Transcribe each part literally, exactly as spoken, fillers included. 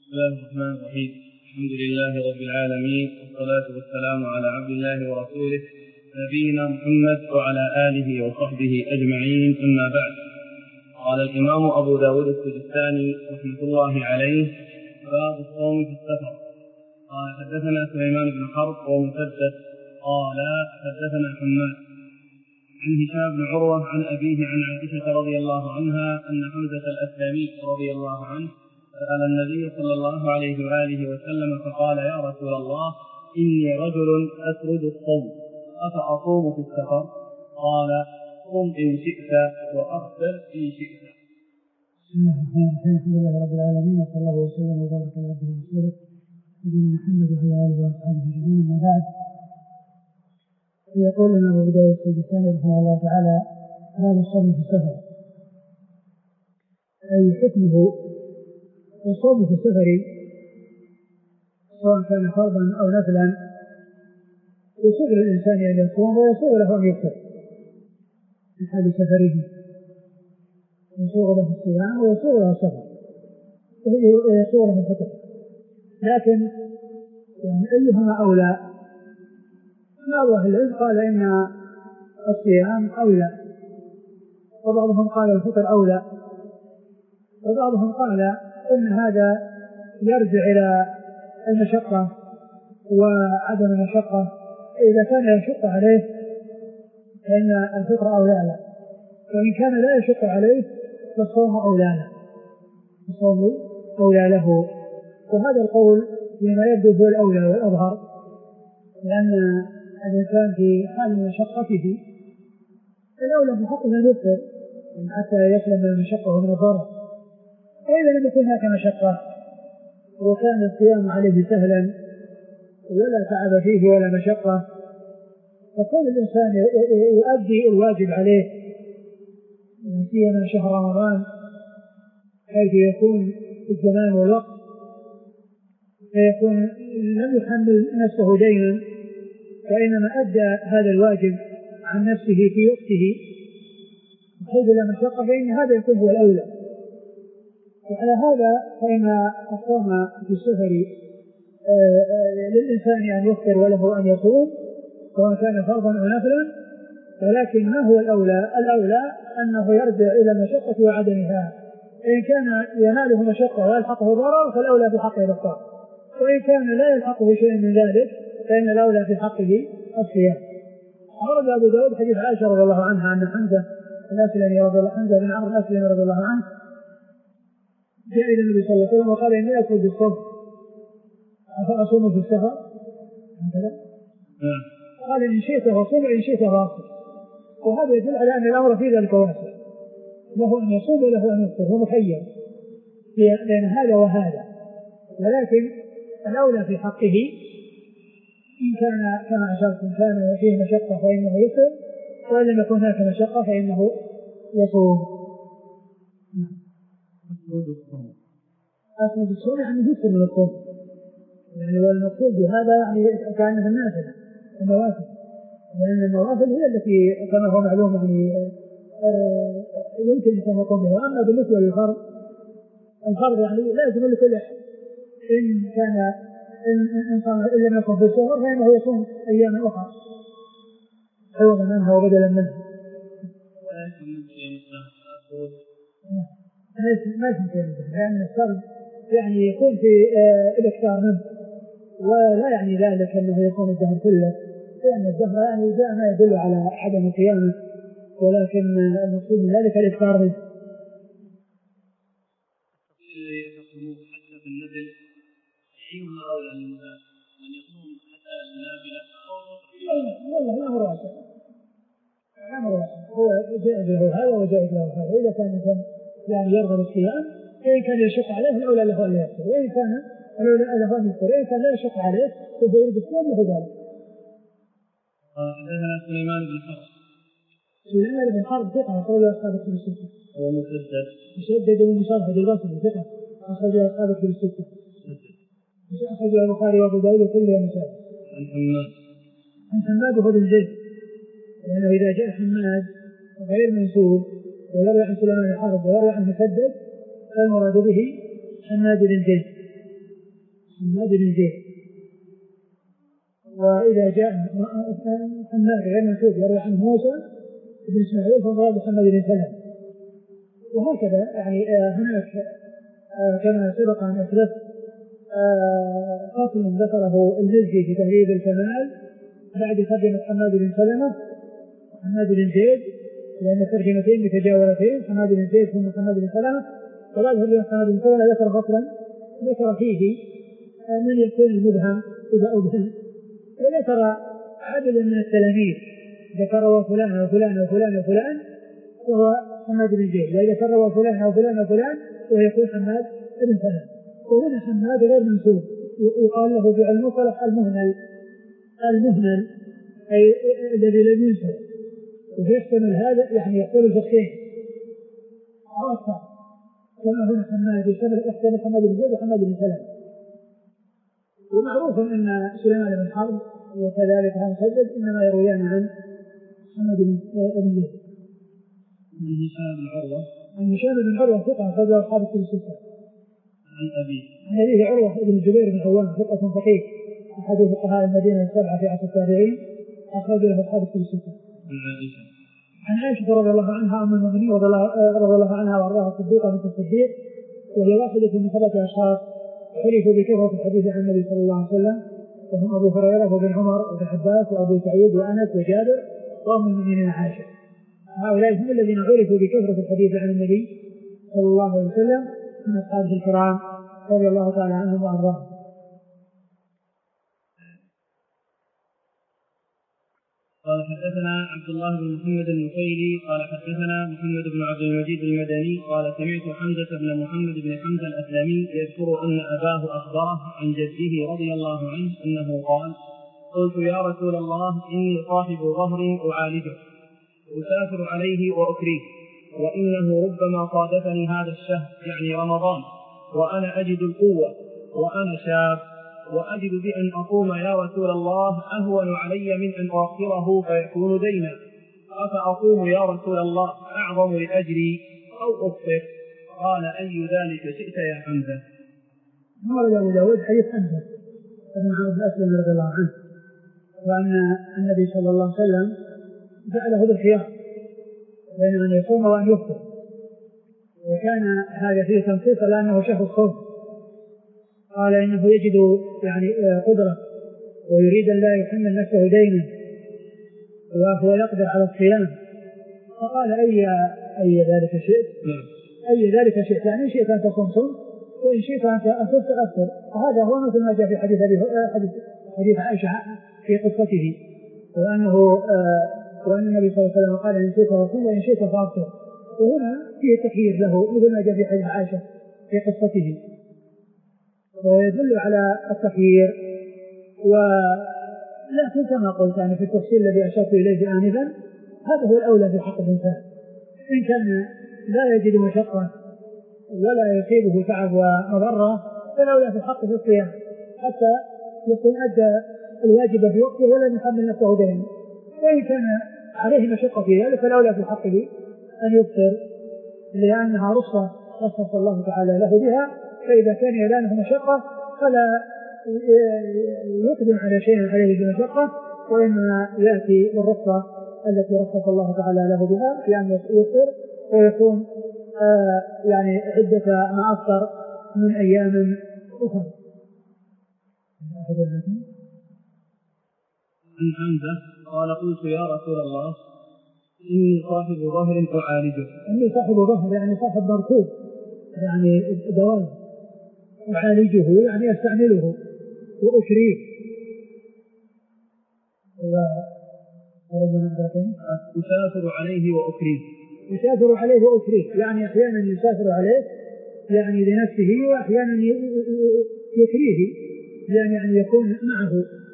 بسم الله الرحمن الرحيم. الحمد لله رب العالمين، والصلاة والسلام على عبد الله ورسوله نبينا محمد وعلى آله وصحبه أجمعين، أما بعد. قال الإمام أبو داود السجستاني رحمة الله عليه: باب الصوم في السفر. قال حدثنا سليمان بن حرب ومسدد قال حدثنا حماد عن هشام بن عروة عن أبيه عن عائشة رضي الله عنها أن حمزة الأسلمي رضي الله عنه سأل النبي صلى الله عليه وآله وسلم فقال: يا رسول الله، إني رجل أسرد الصوم أفأصوم في السفر؟ قال: قم إن شئت وأفطر إن شئت. بسم الله الرحمن الرحيم. الحمد لله رب العالمين، وصلى الله وسلم وبارك على عبده ورسوله نبينا محمد وعلى آله وأصحابه أجمعين، أما بعد. يقول لنا أبو داود السجستاني رحمه الله تعالى: باب الصوم في السفر، أي حكمه. والصوم في السفر سواء كان فرضا أو نفلا يسوغ للإنسان أن يصوم ويسوغ له أن يفطر في حال سفره، يسوغ له الصيام ويسوغ له السفر ويسوغ له الفطر، لكن يعني أيهما أولى؟ بعض أهل العلم قال إن الصيام أولى، وبعضهم قال الفطر أولى، وبعضهم قال إن هذا يرجع إلى المشقة وعدم المشقة. إذا كان يشق عليه فإن الفطر أولى له، وإن كان لا يشق عليه فالصوم أولى له الصوم أولى له. وهذا القول فيما يبدو هو الأولى والأظهر، لأن الإنسان في حال مشقته الأولى بحقه أن يفطر حتى يسلم من المشقة ومن الضرر. وإذا لم يكن هناك مشقة وكان الصيام عليه سهلا ولا تعب فيه ولا مشقة، فكون الإنسان يؤدي الواجب عليه سيما شهر رمضان حيث يكون الزمان والوقت، فيكون لم يحمل نفسه دينا، وإنما أدى هذا الواجب عن نفسه في وقته حيث لا مشقة، فإن هذا يكون هو الأولى. وعلى هذا فإن الصوم في السفر للإنسان أن يفطر وله أن يصوم سواء كان فرضا أو نفلا، ولكن ما هو الأولى؟ الأولى أنه يرجع إلى المشقة وعدمها. إن كان يناله مشقة ويلحقه ضرر فالأولى بحقه الإفطار، وإن كان لا يلحقه شيء من ذلك فإن الأولى في حقه الصيام. أورد أبو داود حديث عائشة رضي الله عنها أن حمزة الأسلمي رضي الله عنه بن عمرو الأسلمي رضي الله عنه جاء إلى النبي صلى الله عليه وسلم وقال: إني أسرد الصوم أفأصوم في السفر؟ هكذا قال: إن شئت فصوم وإن شئت فأفطر. وهذا يدل على أن الأمر في ذلك واسع، له أن يصوم وله أن يفطر، هو مخير بين هذا وهذا، ولكن الأولى في حقه إن كان كما أشرت إن كان فيه مشقة فإنه يفطر، وإن لم يكن هناك مشقة فإنه يصوم. أسرد الصوم يعني يفطر من الصوم، يعني والمقصود بهذا يعني كأنها النافلة النوافل، لأن النوافل هي التي كما هو معلوم يعني يمكن أن يقوم بها. أما بالنسبة للفرض، الفرض يعني لا يجب لكل أحد إن كان إن لم يكن في السفر فإنه يصوم أيام أخرى عوضا منها وبدلا منها. ما يكون شيء مثل، لأن السرد يعني يكون في الإكثار منه، ولا يعني ذلك أنه يكون الدهر كله، لأن الدهر يعني جاء ما يدل على عدم القيامة، ولكن المقصود من ذلك الإكثار منه. حتى في النزل أيهما أولى أن يصوم حتى النافلة أو والله الأمر واسع، الأمر واسع، هو جائز له هذا وجائز له هذا. إذا كان الإنسان يعني يرغب الصيام فإن كان يشق عليه الأولى له أن يفطر، وإن كان الأولى له أن يفطر، وإن كان لا يشق عليه فهو يريد الصيام له ذلك. حدثنا سليمان بن حرب سليمان بن حرب ثقة أخرج أصحاب الكتب الستة. ومسدد مسدد ومصرف البصري ثقة أخرج أصحاب الكتب الستة. أخرج البخاري وأبو داود كلهم مساجد. عن حماد عن حماد بن زيد، لأنه إذا جاء حماد غير منسوب ويروي عن سليمان بن حرب ويروي عن مسدد فالمراد به حماد بن زيد، حماد بن زيد. وإذا جاء حماد غير منسوب يروي عن موسى بن إسماعيل فمراد حماد بن سلمة. وهكذا يعني هناك كما سبق أن أسلفت فصل ذكره المزي في تهذيب الكمال بعد ترجمة حماد بن سلمة وحماد بن زيد، لأن الترجمتين متجاورتين، حماد بن زيد ثم حماد بن سلمة. وبعد ترجمة حماد بن سلمة ذكر فصلا ذكر فيه من يكون المبهم إذا أبهم، وذكر عدد من التلاميذ ذكر وفلان وفلان وفلان وفلان وهو حماد بن زيد، وإذا ذكر وفلان وفلان وفلان ويكون حماد بن سلمة. وهنا حماد غير منسوب يقال له في المصطلح المهمل المهمل أي الذي لم ينسب، ويحتمل هذا يعني يحتمل شخصين أكثر، كما هنا حماد يحتمل حماد بن زيد وحماد بن سلمة. ومعروف أن سليمان بن حرب وكذلك عن مسدد إنما يرويان عن حماد بن زيد. عن هشام بن عروة عن هشام بن عروة ثقة أخرج له أصحاب الكتب الستة. عن أبيه عن أبيه عروة بن الزبير بن عوام ثقة فقيه أحد فقهاء المدينة السبعة في عصر التابعين أخرج له أصحاب الكتب الستة. عن عائشة عن عائشة رضي الله عنها أم المؤمنين رضي الله عنها وأرضاها الصديقة بنت الصديق، وهي واحدة من ثلاثة أشخاص حلفوا بكثرة الحديث عن النبي صلى الله عليه وسلم، وهم أبو هريرة وابن عمر وابن عباس وأبو سعيد وأنس وجابر وأم المؤمنين عائشة. هؤلاء هم الذين عرفوا بكثرة الحديث عن النبي صلى الله عليه وسلم من أصحابه الكرام رضي الله تعالى عنهم وأرضاهم. قال حدثنا عبد الله بن محمد النفيلي قال حدثنا محمد بن عبد المجيد المدني قال سمعت حمزة بن محمد بن حمزة الأسلمي يذكر أن أباه أخبره عن جده رضي الله عنه أنه قال: قلت يا رسول الله إني صاحب ظهر أعالجه أسافر عليه وأكريه، وإنه ربما صادفني هذا الشهر يعني رمضان وأنا أجد القوة وأنا شاب، وأجد بأن أقوم يا رسول الله أهون علي من أن أؤخره فيكون دينا، أفأقوم يا رسول الله أعظم لأجري أو أفطر؟ قال: أي ذلك شئت يا حمزة. ورد أبو داود حديث حمزة بن عبد الأسلم رضي الله عنه، وأن النبي صلى الله عليه وسلم جعله بالخيار بين أن يصوم وأن يفطر، وكان هذا فيه تنصيص لأنه شهر الصوم. قال إنه يجد يعني قدرة ويريد أن لا يحمل نفسه دينا وهو يقدر على الصيام، فقال أي أي ذلك شئت أي ذلك شئت يعني إن شئت أن تصوم صم وإن شئت أن تفطر أفطر. وهذا هو مثل ما جاء في حديث حديث حديث عائشة في قصته، وأنه وأن النبي صلى الله عليه وسلم قال إن شئت فصم وإن شئت فأفطر، وهنا فيه تخيير له مثل ما جاء في حديث عائشة في قصته، ويدل على التخيير. ولكن كما قلت يعني في التفصيل الذي أشرت إليه آنفا هذا هو الأولى في حق الإنسان، إن كان لا يجد مشقة ولا يصيبه تعب ومضرة فالأولى في الحق في الصيام حتى يكون أدى الواجب في وقته ولم يحمل نفسه دينا، وإن كان عليه مشقة في ذلك فالأولى في حقه أن يفطر لأنها رخصة رخص الله تعالى له بها، فإذا كان يلانه مشقة فلا يقدم على شيء عليه بمشقة، وإنما يأتي بالرخصة التي رخص الله تعالى له بها بأن يفطر ويكون آه يعني عدة ما أفطر من أيام أخرى. عن حمزة قال: قلت يا رسول الله إني صاحب ظهر أعالجه. إني صاحب ظهر يعني صاحب مركوب يعني دوام، أعالجه يعني أستعمله وأشريه. أسافر عليه وأكريه. يسافر عليه وأكريه يعني أحيانا يسافر عليه يعني لنفسه، وأحيانا يكريه يعني يعني يكون معه.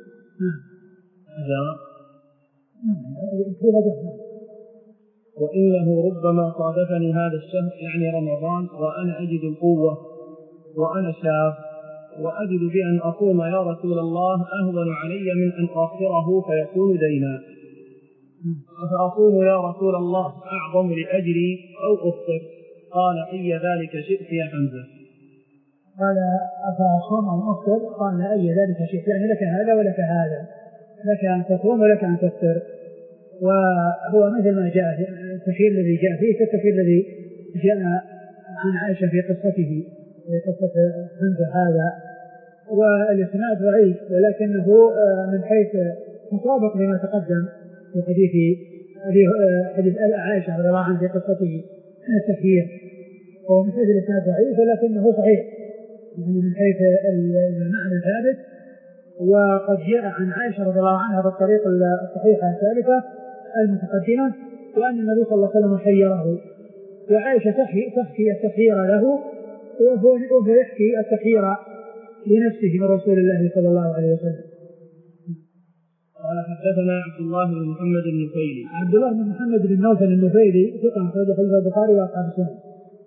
وإنه ربما صادفني هذا الشهر يعني رمضان وأنا أجد القوة وأنا شاب، وأجد بأن أصوم يا رسول الله أهون علي من أن أؤخره فيكون دينا، أفأصوم يا رسول الله أعظم لأجري أو أفطر؟ قال: أي ذلك شئت يا حمزة. قال أفأصوم أو أفطر؟ قال أي ذلك شئت، يعني لك هذا ولك هذا، لك أن تصوم ولك أن تفطر. وهو مثل ما جاء التخيير الذي جاء فيه كالتخيير الذي جاء عن عائشة في قصته، في قصة حمزة هذا. والإسناد ضعيف ولكنه من حيث مطابق لما تقدم في حديث حديث عائشة رضي الله عنها في قصته من التخيير، هو من حيث الإسناد ضعيف ولكنه صحيح يعني من حيث المعنى ثابت. وقد جاء عن عائشة رضي الله عنها بالطريق الصحيحة الثالثة المتقدمة وأن النبي صلى الله عليه وسلم خيره، وعائشة تحكي التخيير له وهو يحكي التخيير لنفسه من رسول الله صلى الله عليه وسلم. قال حدثنا عبد الله بن محمد النفيلي. عبد الله بن محمد بن نوفل النفيلي ثقة أخرج حديث البخاري وأصحاب السنن.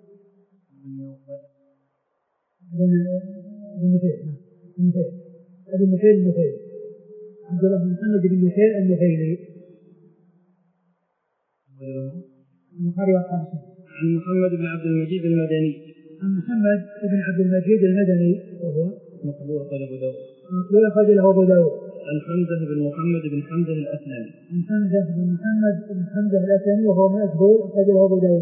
بن نفيل بن نفيل بن نفيل النفيلي عبد الله بن محمد بن نفيل النفيلي البخاري وأصحاب السنن. عن محمد بن عبد المجيد المدني. عن محمد بن عبد المجيد المدني وهو مقبول أخرج أبو داود. مقبول أخرج له أبو داود. عن حمزة بن محمد بن حمزة الأسلمي. عن حمزة بن محمد بن حمزة الأسلمي وهو مجهول أخرج له أبو داود.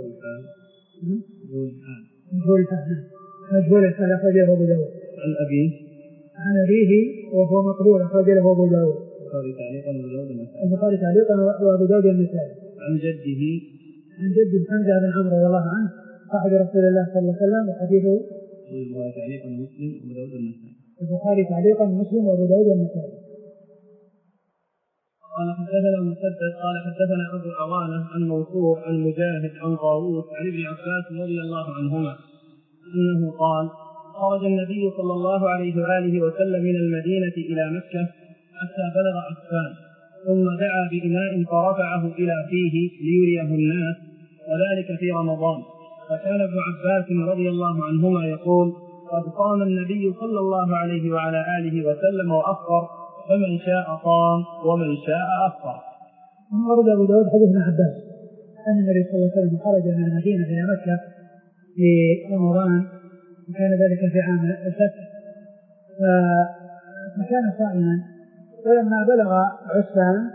مجهول الحال. مجهول الحال. مجهول الحال أخرج له أبو داود. عن أبيه. عن أبيه وهو مقبول أخرج له أبو داود. البخاري تعليقا وأبو داود النسائي. البخاري تعليقا وأبو داود النسائي. عن جده. عن جد حمزة بن عمرو رضي الله عنه صاحب رسول الله صلى الله عليه وسلم وحديثه البخاري تعليقا ومسلم وأبو داود النسائي. البخاري تعليقا ومسلم وأبو داود النسائي. قال حدثنا مسدد قال حدثنا أبو عوانة عن منصور عن مجاهد عن طاووس عن ابن عباس رضي الله عنهما أنه قال خرج النبي صلى الله عليه وآله وسلم من المدينة إلى مكة حتى بلغ عسفان ثم دعا بإناء فرفعه إلى فيه ليريه الناس وذلك في رمضان. فكان ابن عباس رضي الله عنهما يقول قد قام النبي صلى الله عليه وعلى آله وسلم وأفطر فمن شاء قام ومن شاء أفطر. ورد أبو داود حديث ابن عباس أن النبي صلى الله عليه وسلم خرج من المدينة إلى مكة في رمضان وكان ذلك في عام الفتح فكان صائما ولما بلغ عسفان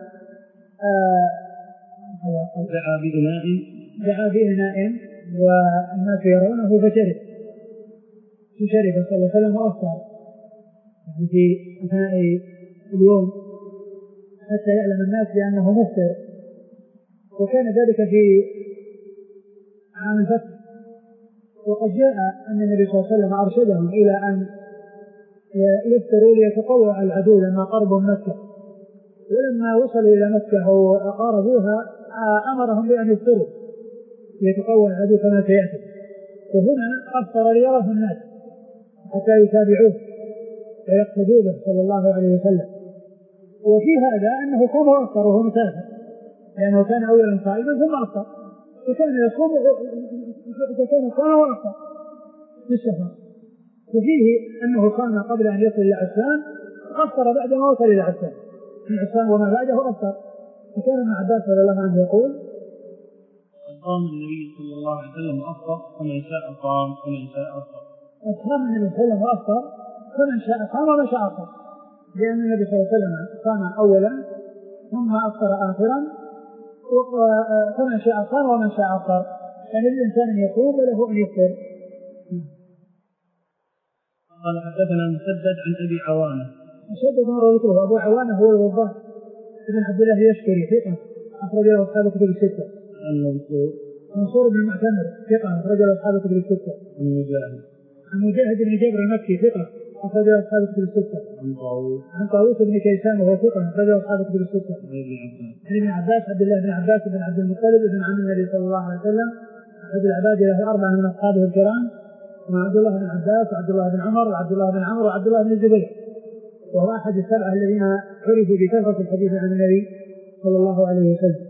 دعا بإناء دعا بإناء والناس يرونه فشرب فشرب صلى الله عليه وسلم وأفطر يعني في أثناء اليوم حتى يعلم الناس بأنه مفطر. وكان ذلك في عام الفتح وقد جاء أن النبي صلى الله عليه وسلم أرشدهم إلى أن يفطروا ليتطوع العدو لما قربوا مكة ولما وصلوا إلى مكة وقاربوها أمرهم بأن يفطروا ليتطوع العدو كما سيأتي. وهنا أفطر ليراه الناس حتى يتابعوه ويقتدوا به صلى الله عليه وسلم. وفي هذا أنه صام وأفطر وهو مسافر لأنه كان أولا صائما ثم أفطر وكان يصوم فكان صام وأفطر في السفر. وفيه أنه صام قبل أن يصل إلى عسفان أفطر بعد ما وصل إلى عسفان من عسفان وما بعده أفطر. فكان ابن عباس رضي الله عنه يقول قام النبي صلى الله عليه وسلم وأفطر فمن شاء قام ومن شاء أفطر. قام النبي صلى الله عليه وسلم وأفطر فمن شاء قام ومن شاء أفطر لأن النبي صلى الله عليه وسلم صام أولا ثم أفطر آخرا فمن شاء قام ومن شاء أفطر يعني الإنسان أن يقوم وله أن يفطر. قال حدثنا مسدد عن أبي عوانة. مسدد من رويته أبو عوانة هو الوضاح ابن عبد الله يشكري ثقة أخرج له أصحاب كتب الستة. عن منصور منصور بن المعتمر ثقة أخرج له أصحاب كتب الستة. عن مجاهد عن مجاهد بن جبر المكي ثقة أخرج له أصحاب كتب الستة. عن طاووس عن طاووس بن كيسان وهو ثقة أخرج له أصحاب كتب الستة. عن ابن عباس عبد الله بن عباس بن عبد المطلب بن عم النبي صلى الله عليه وسلم أحد العباد له أربعة من أصحابه الكرام وعبد الله بن عباس وعبد الله بن عمر وعبد الله بن عمرو وعبد الله بن الزبير وهو أحد السبعة الذين عرفوا بكثرة الحديث عن النبي صلى الله عليه وسلم.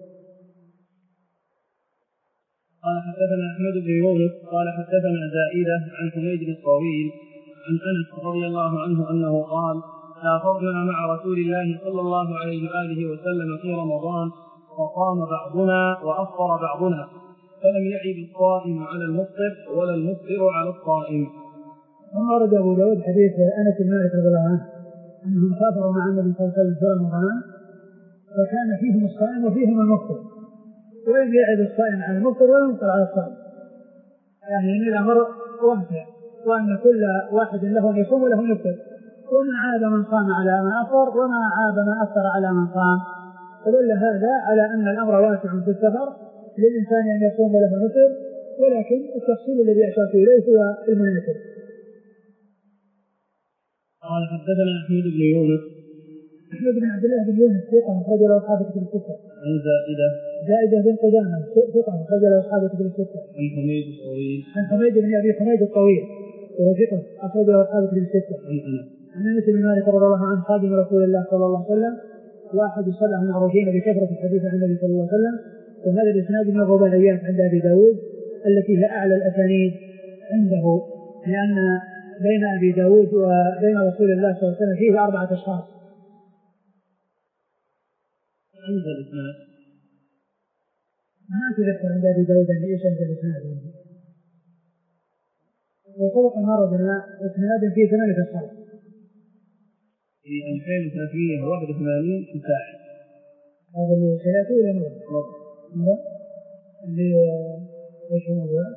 قال حدثنا أحمد بن يونس قال حدثنا زائدة عن حميد الطويل عن أنس رضي الله عنه أنه قال سافرنا مع رسول الله صلى الله عليه وآله وسلم في رمضان فقام بعضنا وأفطر بعضنا فلم يعب الصائم على المفطر ولا المفطر على الصائم. ثم ورد أبو داود حديث أنس بن مالك رضي الله عنه أنهم سافروا مع النبي صلى الله عليه وسلم في رمضان فكان فيهم الصائم وفيهم المفطر، ولم يعد الصائم على المفطر ولا المفطر على الصائم، يعني أن الأمر واسع، وأن كل واحد له أن يصوم وله أن يفطر، وما عاب من صام على ما أفطر وما عاب من أفطر على من صام. فدل هذا على أن الأمر واسع في السفر للإنسان أن يصوم وله أن يفطر، ولكن التفصيل الذي أشرت إليه هو المناسب. قال حدثنا أحمد بن يونس أحمد بن عبد الله بن يونس ثقة أخرج له أصحاب الكتب الستة. عن زائدة زائدة بن قدامة ثقة أخرج له أصحاب الكتب الستة. عن حميد الطويل عن حميد بن أبي حميد الطويل وهو ثقة أخرج له أصحاب الكتب الستة. عن أنس عن أنس بن مالك رضي الله عنه خادم رسول الله صلى الله عليه وسلم واحد السبع المعروفين بكثرة الحديث عن النبي صلى الله عليه وسلم، وهذا الإسناد من الرباعيات عند أبي داود التي هي أعلى الأسانيد عنده، لأن بين أبي داود وبين رسول الله صلى الله عليه وسلم فيه أربعة أشخاص. عند الإسناد ما تذكر عند أبي داود أن إيش عند الإسناد، وسبق ما ردنا إسناد فيه ثمانية أشخاص في ألفين وثلاثمائة وواحد وثمانين مساعد. هذا اللي سيأتي ولا مضى؟ مضى اللي إيش هو موضوع؟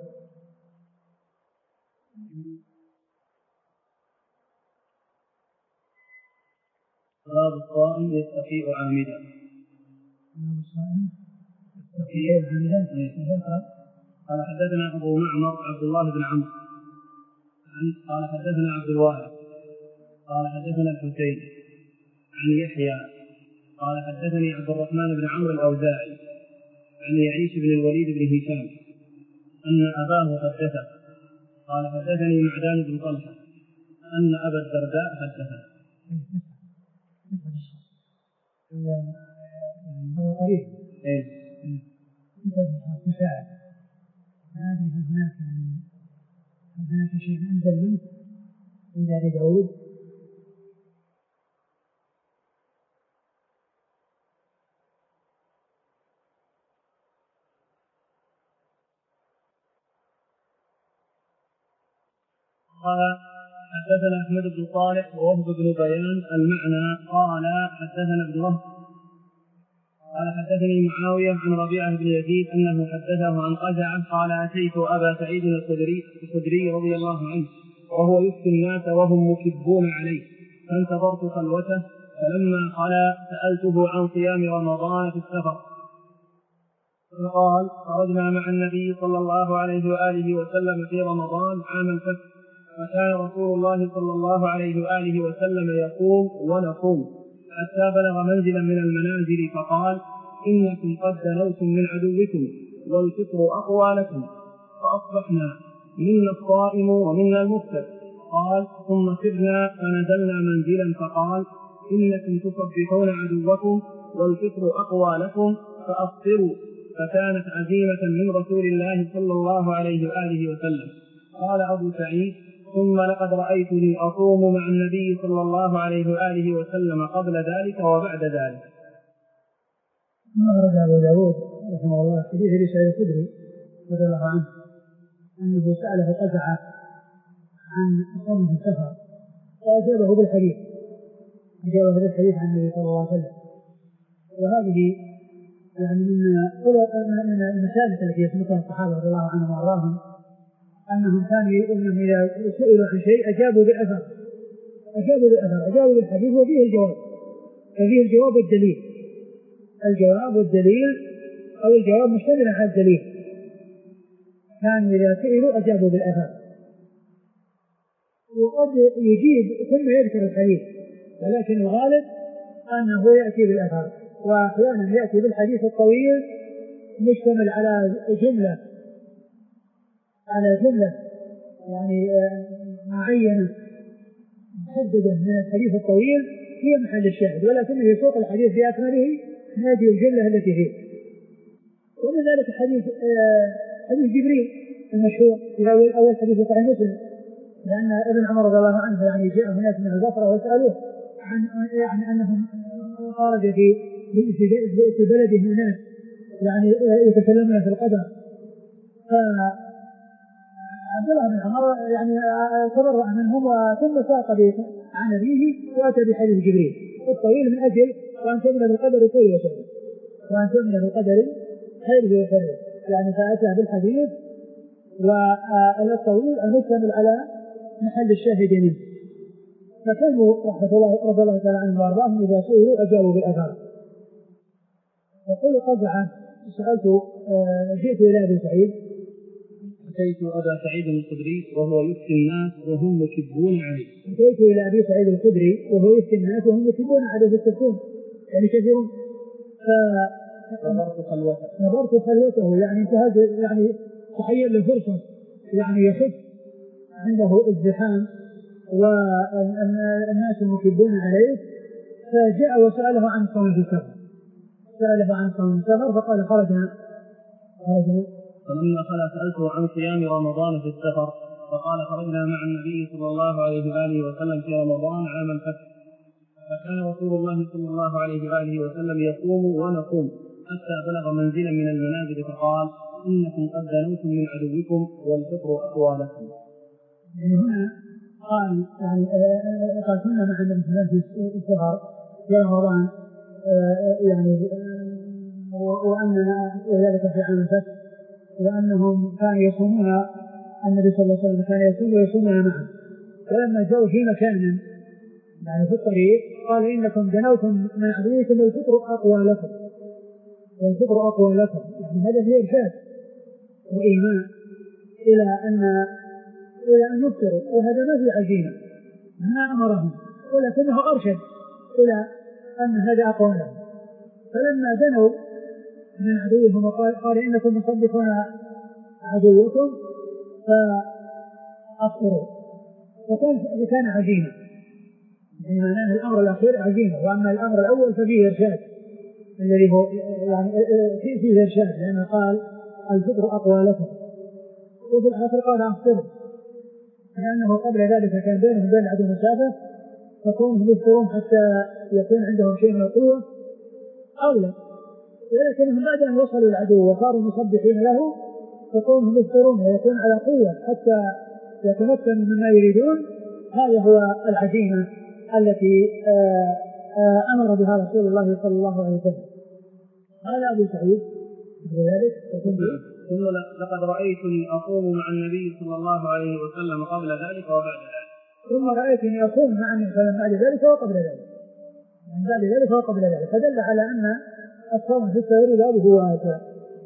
باب الصائم يستحيء عامدا. باب الصائم يستحيء عامدا. قال حدثنا أبو معمر عبد الله بن عمرو قال حدثنا عبد الواحد قال حدثنا الحسين عن يحيى قال حدثني عبد الرحمن بن عمرو الأوزاعي عن يعيش بن الوليد بن هشام أن أباه حدثه قال حدثني معدان بن طلحة أن أبا الدرداء حدثه. هذا قريب. إيه. مساعد. هذه هل هناك هل هناك شيء أنزل منه عند أبي داود؟ قال حدثنا أحمد بن صالح ووهب بن بيان المعنى قال حدثنا ابن وهب قال حدثني معاوية عن ربيعة بن يزيد أنه حدثه عن قزعة قال أتيت أبا سعيد الخدري الخدري رضي الله عنه وهو يفتي الناس وهم مكبون عليه فانتظرت خلوته فلما خلا سألته عن صيام رمضان في السفر فقال خرجنا مع النبي صلى الله عليه وآله وسلم في رمضان عام الفتح فكان رسول الله صلى الله عليه وآله وسلم يقوم ونقوم حتى بلغ منزلا من المنازل فقال إنكم قد دنوتم من عدوكم والفطر أقوى لكم فأصبحنا منا الصائم ومنا المفطر. قال ثم سرنا فنزلنا منزلا فقال إنكم تصبحون عدوكم والفطر أقوى لكم فأفطروا، فكانت عزيمة من رسول الله صلى الله عليه وآله وسلم. قال أبو سعيد ثم لقد رأيتني أصوم مع النبي صلى الله عليه وآله وسلم قبل ذلك وبعد ذلك. ما أرد أبو داود رحمه الله حديث أبي سعيد الخدري رضي الله عنه أنه سأله قزعة عن صوم في السفر فأجابه بالحديث أجابه بالحديث عن النبي صلى الله عليه وسلم. وهذه يعني من المسالك التي يسمعها الصحابة رضي الله عنهم وأرضاهم أنهم كانوا يقولون إذا سئلوا عن شيء أجابوا بالأثر أجابوا بالأثر أجابوا بالحديث وفيه الجواب ففيه الجواب والدليل الجواب والدليل أو الجواب مشتمل على الدليل. كانوا إذا سئلوا أجابوا بالأثر وقد يجيب ثم يذكر الحديث، ولكن الغالب أنه يأتي بالأثر وأحيانا يأتي بالحديث الطويل مشتمل على جملة على جملة يعني معينة محددة من الحديث الطويل هي محل الشاهد، ولكنه يسوق الحديث بأكمله هذه الجملة التي فيه. ومن ذلك حديث حديث جبريل المشهور في أول أول حديث صحيح مسلم، لأن ابن عمر رضي الله عنه يعني جاء ناس من البصرة وسألوه عن يعني أنهم خرج في في بلده ناس يعني يتكلمون في القدر، فعبد عبد الله بن عمر يعني تبرأ منهم وثم ساق عن أبيه وأتى بحديث جبريل الطويل من أجل وأن تؤمن بالقدر خيره وشره وأن تؤمن بالقدر خيره وشره يعني فأتى بالحديث والطويل المشتمل على محل الشاهد منه. فكانوا رحمة الله رضي الله تعالى عنهم وأرضاهم إذا سئلوا أجابوا بالأثار. يقول قزعة سألت جئت إلى أبي سعيد أتيت أبا سعيد الخدري وهو يفتي الناس وهم مكبون عليه. أتيت إلى أبي سعيد الخدري وهو يفتي الناس وهم مكبون عليه في التفسير يعني كثيرون. فنظرت خلوته نظرت خلوته يعني انتهز يعني تحيل له فرصة يعني يخف عنده ازدحام والناس المكبون عليه فجاء وسأله عن صوم السفر سأله عن صوم السفر فقال خرجنا خرجنا فلما خلا سألته عن صيام رمضان في السفر فقال خرجنا مع النبي صلى الله عليه وآله وسلم في رمضان عام الفتح فكان رسول الله صلى الله عليه وآله وسلم يصوم ونقوم حتى بلغ منزلا من المنازل فقال إنكم قد دنوتم من عدوكم والفطر أقوى لكم. يعني هنا قال يعني قال كنا مع النبي صلى الله عليه وسلم في السفر في رمضان يعني وأننا وذلك في عام الفتح وأنهم كانوا يصومون النبي صلى الله عليه وسلم كان يصوم ويصومون معه فلما جاءوا في مكان يعني في الطريق قال إنكم دنوتم من عدوكم والفطر أقوى لكم والفطر أقوى لكم يعني هذا فيه إرشاد وإيمان إلى أن إلى أن يفطروا وهذا ما في عزيمة ما أمرهم ولكنه أرشد إلى أن هذا أقوى لهم. فلما دنوا من عدوهم وقال قال إنكم مصدقون عدوكم فأفطروا فكان فكان عزيمة يعني معناه الأمر الأخير عزيمة وأما الأمر الأول ففيه إرشاد الذي هو يعني فيه إرشاد لأنه قال الفطر أقوى لكم وفي الآخر قال أفطروا لأنه قبل ذلك كان بينهم وبين العدو مسافة فكونهم يفطرون حتى يكون عندهم شيء من القوة أولى ولكنهم بعد أن وصلوا العدو وصاروا مصدقين له فكونهم يفطرون ويكون على قوة حتى يتمكنوا مما يريدون هذا هو العزيمة التي آآ آآ أمر بها رسول الله صلى الله عليه وسلم. قال أبو سعيد لذلك ثم لقد رأيتني أصوم مع النبي صلى الله عليه وسلم قبل ذلك وبعد ذلك ثم رأيتني أصوم مع النبي صلى الله عليه وسلم بعد ذلك وقبل ذلك يعني بعد ذلك وقبل ذلك فدل على أن الصوم في السفر بابه واسع.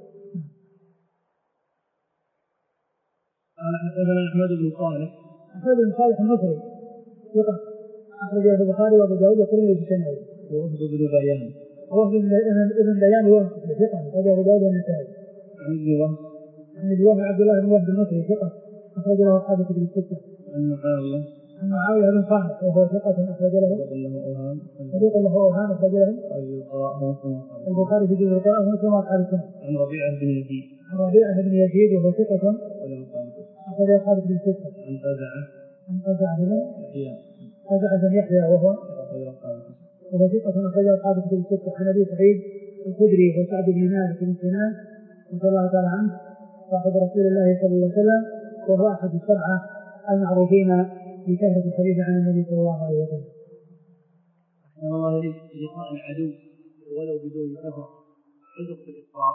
قال حدثنا أحمد بن صالح أحمد بن صالح المصري ثقة أخرجه البخاري وأبو داود والترمذي في السنة ووهب بن بيان ووهب بن بيان وهب ثقة أخرجه أبو داود والنسائي عن ابن وهب عن ابن وهب عبد الله بن وهب المصري ثقة أخرج له أصحاب الكتب الستة عن معاوية عن معاوية بن صالح وهو ثقة أخرج له صدوق له أوهام أخرج له البخاري في جزء القراءة ومسلم وأصحاب السنة عن ربيعة بن يزيد عن ربيعة بن يزيد وهو ثقة أخرج أصحاب الكتب الستة عن قزعة عن قزعة بن يحيى قزعة بن يحيى وهو وهو ثقة أخرج أصحاب الكتب الستة عن أبي سعيد الخدري وسعد بن مالك بن سنان رضي الله تعالى عنه صاحب رسول الله صلى الله عليه وسلم وهو أحد السبعة المعروفين بكثرة الحديث عن النبي صلى الله عليه وسلم. أحسن الله إليك لقاء العدو ولو بدون سفر عذر في الإفطار.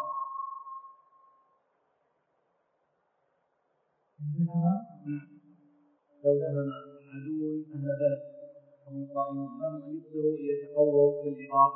نعم. لو ذهب عدو أهل بلد وهم قائمون لهم أن يفطروا ليتقووا في الإفطار.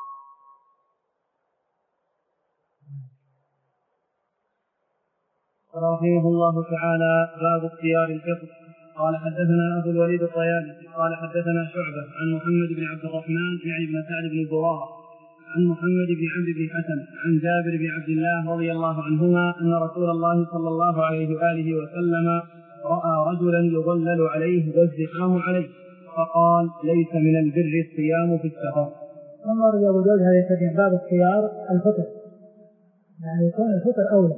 رحمه الله تعالى باب اختيار الفطر. قال حدثنا أبو الوليد الطيالسي قال حدثنا شعبة عن محمد بن عبد الرحمن يعني بن سعد بن زرارة عن محمد بن عمرو بن حسن عن جابر بن عبد الله رضي الله عنهما أن رسول الله صلى الله عليه وآله وسلم رأى رجلا يظلل عليه والزحام عليه فقال ليس من البر الصيام في السفر. ثم ورد أبو داود هذا الحديث باب اختيار الفطر يعني يكون الفطر أولى.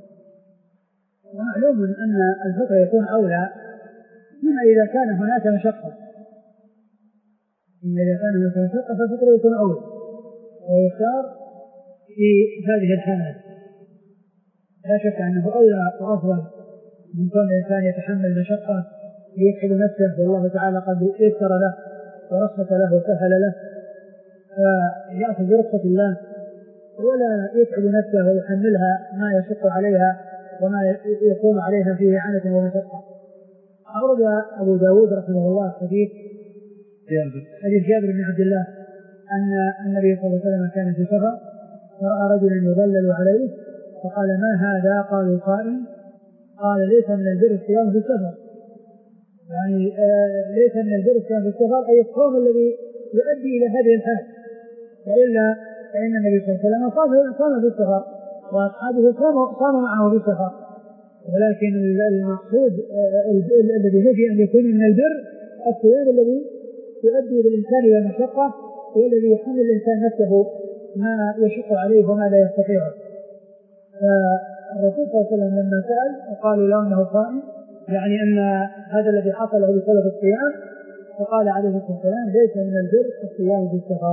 ومعلوم أن الفطر يكون أولى مما إذا كان هناك مشقة إما إذا كان هناك مشقة فالفطر يكون أولى ويختار في هذه الحالة لا شك أنه أولى وأفضل من كون الإنسان يتحمل مشقة يتعب نفسه والله تعالى قد يسر له ورخص له وسهل له، فيأخذ برخصة الله ولا يتعب نفسه ويحملها ما يشق عليها وما يكون عليها فيه عنة ومشقة. أورد أبو داود رحمه الله حديث حديث جابر بن عبد الله أن النبي صلى الله عليه وسلم كان في سفر فرأى رجلا يظلل عليه فقال ما هذا؟ قالوا صائم. قال ليس من البر الصيام في السفر، يعني آه ليس من البر الصيام في السفر أي الصوم الذي يؤدي إلى هذه الحال، وإلا فإن النبي صلى الله عليه وسلم صام صام في السفر وأصحابه صاموا معه في السفر، ولكن المقصود آه الذي يجب أن يكون من البر الصيام الذي يؤدي بالإنسان إلى المشقة والذي يحمل الإنسان نفسه ما يشق عليه وما لا يستطيعه. فالرسول صلى الله عليه وسلم لما سأل وقالوا له أنه صائم يعني أن هذا الذي حصل له بسبب الصيام، فقال عليه الصلاة والسلام ليس من البر الصيام في السفر.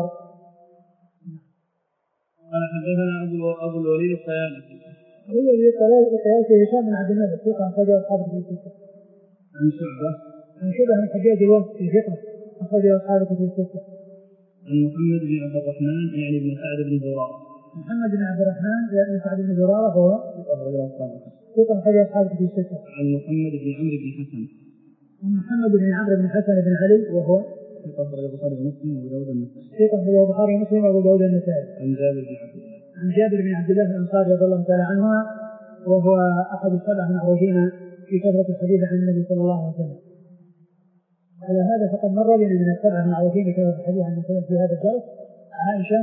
قال حدثنا أبو الوليد الطيالسي أبو الوليد الطيالسي هشام بن عبد الملك ثقة أخرجه أصحابه في الستة. عن شعبة عن شعبة بن الحجاج الواسطي ثقة أخرجه أصحابه في الستة. عن محمد بن عبد الرحمن يعني بن سعد بن زرارة. محمد بن عبد الرحمن بن سعد بن زرارة هو ثقة أخرجه أصحابه في الستة. عن محمد بن عمرو بن حسن. عن محمد بن عمرو بن حسن بن علي وهو ثقة أخرجه البخاري ومسلم وأبو داود النسائي. ثقة أخرجه البخاري ومسلم وأبو داود النسائي. عن جابر بن عبد الله. عن جابر بن عبد الله الأنصاري رضي الله تعالى عنهما وهو أحد السبعة المعروفين في كثرة الحديث عن النبي صلى الله عليه وسلم. على هذا فقد مر بنا من السبعة المعروفين في كثرة الحديث عن النبي في هذا الدرس عائشة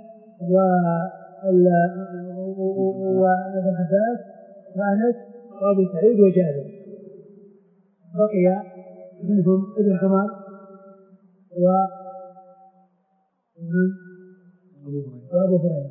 وابن عباس وأنس وأبو سعيد وجابر، بقي منهم ابن عمر وأبو هريرة.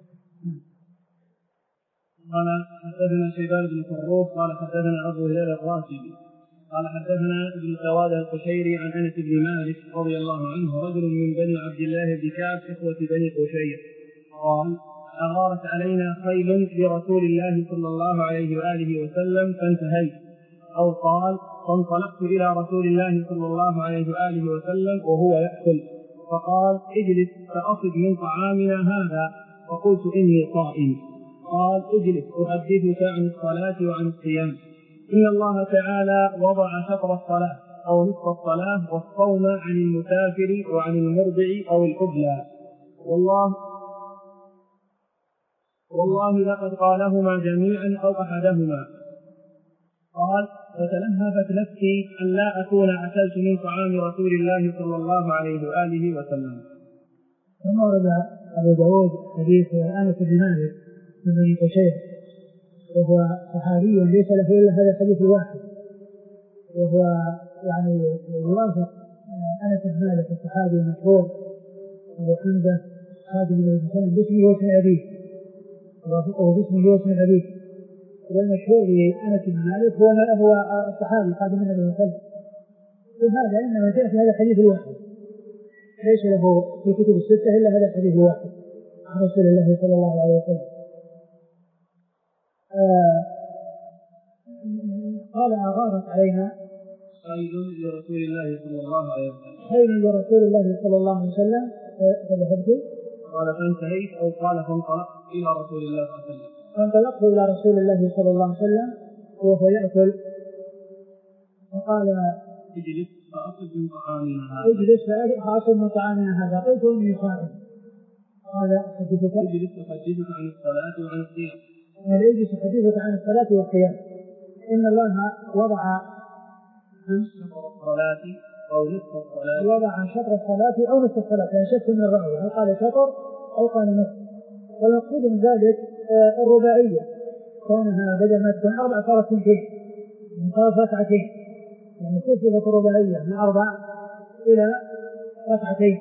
قال حدثنا شيبان بن فروخ قال حدثنا أبو هلال الراشدي قال حدثنا ابن سواد القشيري عن أنس بن مالك رضي الله عنه رجل من بني عبد الله بن كعب إخوة بني قشير قال أغارت علينا خيل لرسول الله صلى الله عليه وآله وسلم فانتهيت، أو قال فانطلقت إلى رسول الله صلى الله عليه وآله وسلم وهو يأكل فقال اجلس فأصب من طعامنا هذا، فقلت إني صائم. قال اجلس أحدثك عن الصلاة وعن الصيام، إن الله تعالى وضع شطر الصلاة أو نصف الصلاة والصوم عن المسافر وعن المرضع أو الحبلى، والله والله لقد قالهما جميعا أو أحدهما. قال فتلهفت نفسي أن لا أكون أكلت من طعام رسول الله صلى الله عليه وآله وسلم. ثم ورد أبو داود حديث أنس بن مالك من بني قشير وهو صحابي ليس له إلا هذا الحديث الواحد، وهو يعني يوافق أنس بن مالك الصحابي المشهور أبو حمزة خادم النبي صلى الله عليه وسلم باسمه واسم أبيه، يوافقه باسمه واسم أبيه، والمشهور بأنس بن مالك هو هو الصحابي خادم النبي صلى الله عليه وسلم، وهذا إنما جاء في هذا الحديث الواحد ليس له في الكتب الستة إلا هذا الحديث الواحد عن رسول الله صلى الله عليه وسلم. آه قال أغارت علينا خيل لرسول الله صلى الله عليه وسلم خيل لرسول الله صلى الله عليه وسلم فذهبت قال فانتهيت أو قال فانطلقت إلى رسول الله صلى الله عليه وسلم فانطلقت إلى رسول الله صلى الله عليه وسلم وهو يأكل فقال اجلس فأصب من طعامنا هذا اجلس فأصب من طعامنا هذا، قلت إني صائم. قال أحدثك اجلس أحدثك عن الصلاة وعن الصيام قال اجلس أحدثك عن الصلاة والصيام، إن الله وضع شطر الصلاة أو نصف الصلاة وضع شطر الصلاة أو نصف الصلاة، يعني شك من الراوي هل قال شطر أو قال نصف، والمقصود من ذلك الرباعية كونها بدل ما تكون أربع صارت اثنتين من صارت ركعتين، يعني خففت الرباعية من أربع إلى ركعتين.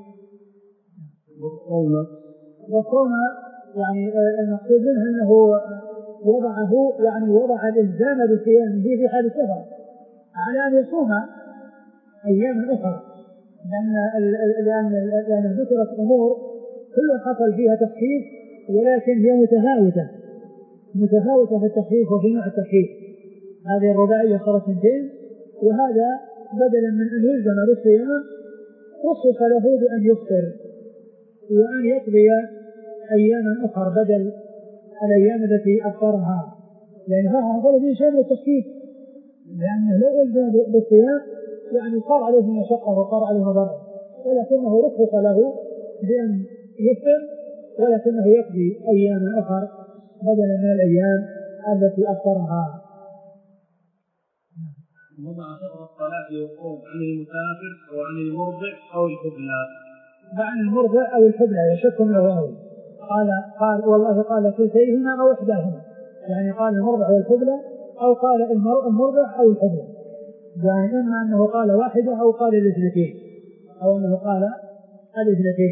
والصوم والصوم يعني المقصود منه أنه وضعه يعني وضع الإلزام بصيامه في حال السفر على أن يصوم أيام أخرى، لأن لأن لأن ذكرت أمور كل حصل فيها تخفيف ولكن هي متفاوتة متفاوتة في التخفيف وفي نوع التخفيف. هذه الرباعية صارت اثنتين، وهذا بدلا من أن يلزم بالصيام رخص له بأن يفطر وأن يقضي أياما أخرى بدل الأيام التي أفطرها، لأن هذا فيه شيء من التخفيف، لأنه لو ألزم بالصيام يعني صار عليه مشقة وصار عليه مضرة، ولكنه رخص له بأن يفطر ولكنه يقضي أياما أخرى بدلا من الأيام التي أفطرها. وضع شطر الصلاة والصوم عن المسافر وعن المرضع أو الحبلى. عن المرضع أو الحبلى يشك من الراوي، قال قال والله قال كلتيهما أو إحداهما، يعني قال المرضع والحبلى أو قال المرضع أو الحبلى، يعني إما أنه قال واحدة أو قال الاثنتين أو أنه قال الاثنتين.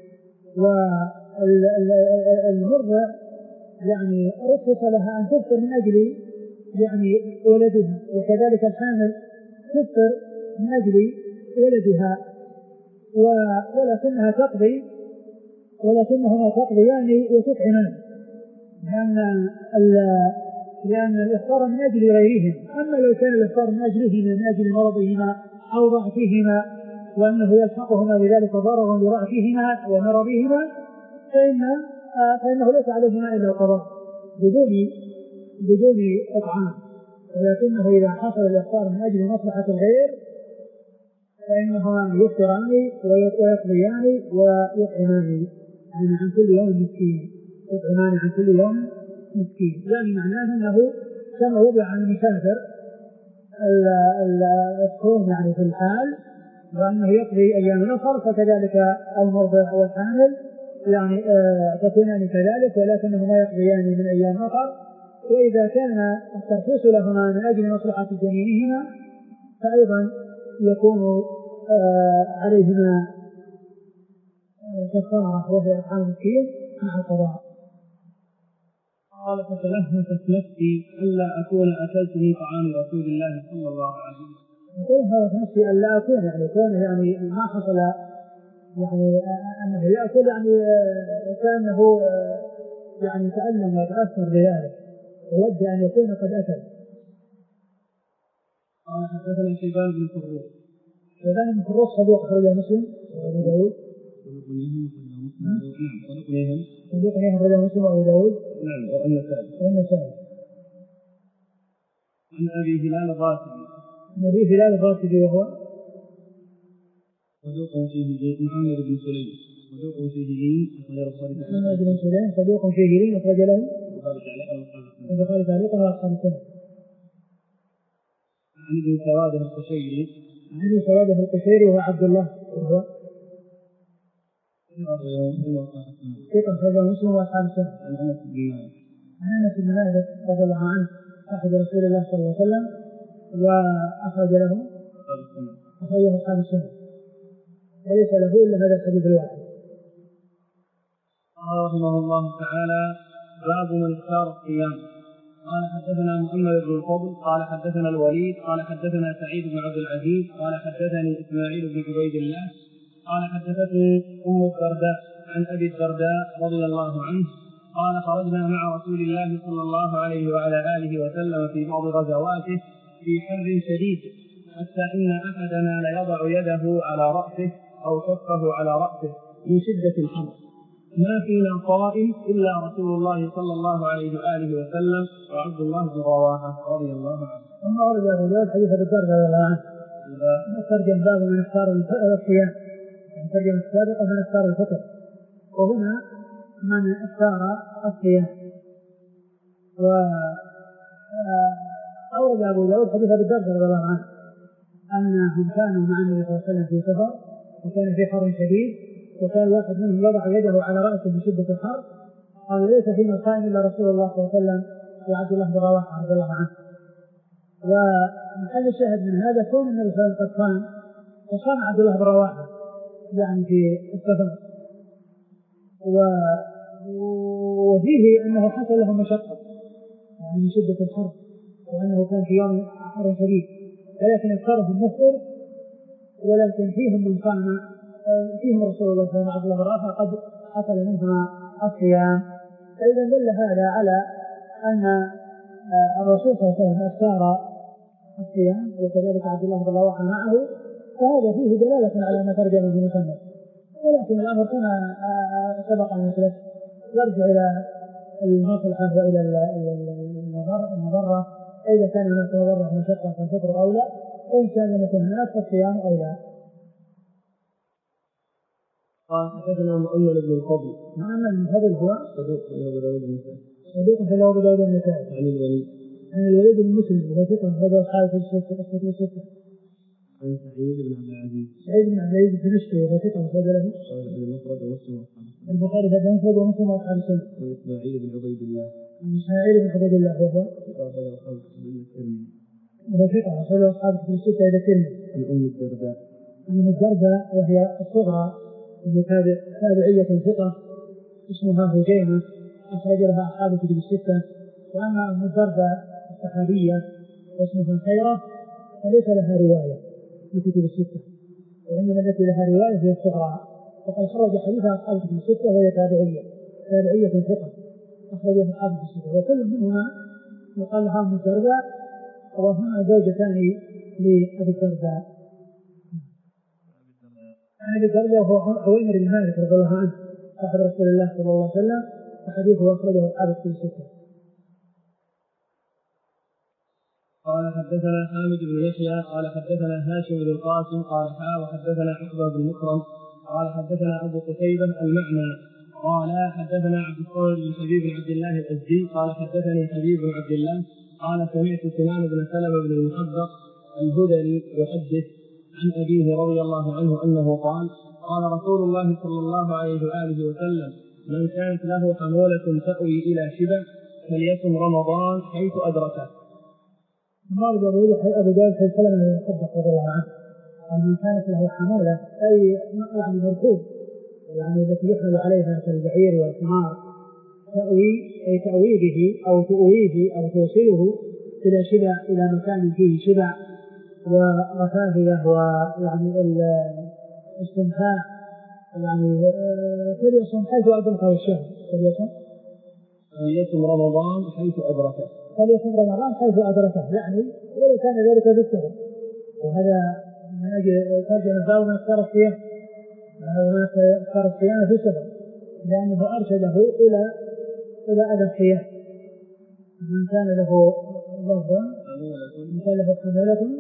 والمرضع يعني رخص لها أن تفطر من أجل يعني ولدها، وكذلك الحامل تفطر من أجل ولدها، ولكنها تقضي ولكنهما تقضيان وتطعمان، لأن لأن الإفطار من أجل غيرهم. أما لو كان الإفطار من أجلهما من أجل مرضهما أو ضعفهما وأنه يلحقهما بذلك ضرر لضعفهما ومرضهما فإن فإنه ليس عليهما إلا القضاء بدون بدون إطعام، ولكنه إذا حصل الإفطار من أجل مصلحة الغير فإنهما يفطران ويقضيان ويطعمان يعني عن كل يوم مسكين، يطعمان عن كل يوم مسكين، يعني معناه أنه كما وضع عن المسافر الصوم يعني في الحال وأنه يقضي أيام أخرى، فكذلك المرضع والحامل يعني آه تكونان كذلك ولكنهما يقضيان من أيام أخرى. وإذا كان الترخيص لهما من أجل مصلحة جنينهما فأيضا يكون آه عليهما كفارة وهي إطعام مسكين مع القضاء. قال فتلهفت نفسي ألا أكون أكلت من طعام رسول الله صلى الله عليه وسلم. تلهفت نفسي ألا أكون يعني كون يعني ما حصل يعني أنه يأكل يعني كأنه يعني تألم ويتأثر بذلك وود أن يكون قد أكل. قال حدثنا شيبان بن فروخ. شيبان بن فروخ صدوق أخرجه مسلم وأبو داود. صدوق أخرجه مسلم وأبو داود. نعم والنسائي. والنسائي. عن أبي هلال الراشدي. عن أبي هلال الراشدي وهو صدوق فيه محمد بن سليم. صدوق فيه لين أخرج له محمد بن سليم صدوق فيه لين أخرج له البخاري تعليقا وأصحاب السنة. عن ابن سواده القشيري. عن ابن سواده القشيري وهو عبد الله وهو ثقة أخرجه مسلم وأصحاب السنة. عن أنس بن مالك. عن أنس بن مالك رضي الله عنه صاحب رسول الله صلى الله عليه وسلم وأخرج له أخرجه أصحاب السنة وليس له إلا هذا الحديث الواحد. قال رحمه الله تعالى باب من اختار الصيام. قال حدثنا محمد بن الفضل قال حدثنا الوليد قال حدثنا سعيد بن عبد العزيز قال حدثني إسماعيل بن عبيد الله قال حدثتني أم الدرداء عن أبي الدرداء رضي الله عنه قال خرجنا مع رسول الله صلى الله عليه وعلى آله وسلم في بعض غزواته في حر شديد حتى إن أحدنا ليضع يده على رأسه أو كفه على رأسه من شدة الحر، ما فينا قائم إلا رسول الله صلى الله عليه وآله وسلم وعبد الله بن رواحة رضي الله عنه. ثم ورد أبو داود حديث أبي الدرداء رضي الله عنه ترجم باب من اختار الصيام، ترجم السابقة من اختار الفطر، وهنا من اختار الصيام. وأورد أبو داود حديث أبي الدرداء رضي الله عنه أنهم كانوا مع النبي صلى الله عليه وسلم في سفر وكان في حر شديد وكان واحد منهم يضع يده على رأسه بشدة الحر، قال ليس فينا قائم إلا رسول الله صلى الله عليه وسلم وعبد الله بن رواحة رضي الله عنه. ومحل الشاهد من هذا كون النبي صلى الله عليه وسلم قد صام وصام عبد الله بن رواحة يعني في السفر، وفيه أنه حصل له مشقة يعني من شدة الحر وأنه كان في يوم حر شديد، ولكن اختارهم المفطر، ولكن فيهم من قام فيهم رسول الله صلى الله عليه وسلم عبد الله بن رواحة قد حصل منهما الصيام. فإذا دل هذا على أن الرسول صلى الله عليه وسلم أكثر الصيام وكذلك عبد الله رضي الله عنه معه، فهذا فيه دلالة على ما ترجمه المصنف. ولكن الأمر كما سبق أن يسلف يرجع إلى المصلحة وإلى المضرة، إذا كان هناك مضرة مشقة فالفطر أولى، وإن كان لم يكن هناك فالصيام أولى. قال حدثنا مؤمل بن الفضل. مؤمل بن الفضل هو صدوق في أبو داود النسائي. صدوق في أبو داود النسائي. عن الوليد. عن الوليد بن مسلم وهو ثقة أخرج أصحابه في الستة. عن سعيد بن عبد العزيز. سعيد بن عبد العزيز الدمشقي وهو ثقة أخرج له المفرد ومسلم وأصحابه. البخاري في المفرد ومسلم وأصحاب السنة. عن إسماعيل بن عبيد الله. عن إسماعيل بن عبيد الله وهو ثقة أخرج أصحاب الترمذي. وهو ثقة أخرج أصحاب في الستة إلى الترمذي. عن أم الدرداء. عن أم الدرداء وهي الصغرى وهي تابعية ثقة اسمها هجيمة أخرج لها أصحاب الكتب الستة. وأما أم الدرداء الصحابية واسمها خيرة فليس لها رواية في الكتب الستة، وإنما التي لها رواية هي الصغرى، وقد خرج حديثها أصحاب الكتب الستة وهي تابعية تابعية ثقة أخرجها أصحاب الكتب الستة، وكل منهما يقال لها أم الدرداء، وهما زوجتان لأبي الدرداء. عن أبي الدرداء وهو عويمر بن مالك رضي الله عنه صاحب رسول الله صلى الله عليه وسلم، وحديثه أخرجه أصحاب الكتب الستة. قال حدثنا حامد بن يحيى قال حدثنا هاشم بن القاسم قال حا وحدثنا عقبة بن مكرم قال حدثنا أبو قتيبة المعنى قال حدثنا عبد الصمد بن حبيب بن عبد الله الأزدي قال حدثني حبيب بن عبد الله قال سمعت سنان بن سلمة بن المحبق الهذلي يحدث عن أبيه رضي الله عنه أنه قال قال رسول الله صلى الله عليه وآله وسلم من كانت له حمولة تأوي إلى شبع فليصم رمضان حيث أدركه. ما رجع أبو داود حيث سلمة بن المحبق رضي الله عنه أن من كانت له حمولة أي يعني مركوب يعني التي يحمل عليها كالبعير والحمار تأوي أي تأوي به أو تؤويه أو توصله إلى شبع إلى مكان فيه شبع ورفاهية ويعني الاستمتاع يعني فليصم حيث أدركه الشهر فليصم فليصم رمضان حيث أدركه فليصم رمضان حيث أدركه يعني ولو كان ذلك في السفر. وهذا من أجل ترجمة فهو من أكثر الصيام ومن أكثر الصيام في السفر لأنه أرشده إلى إلى أدى الصيام. من كان له ضرب من كان له حمولة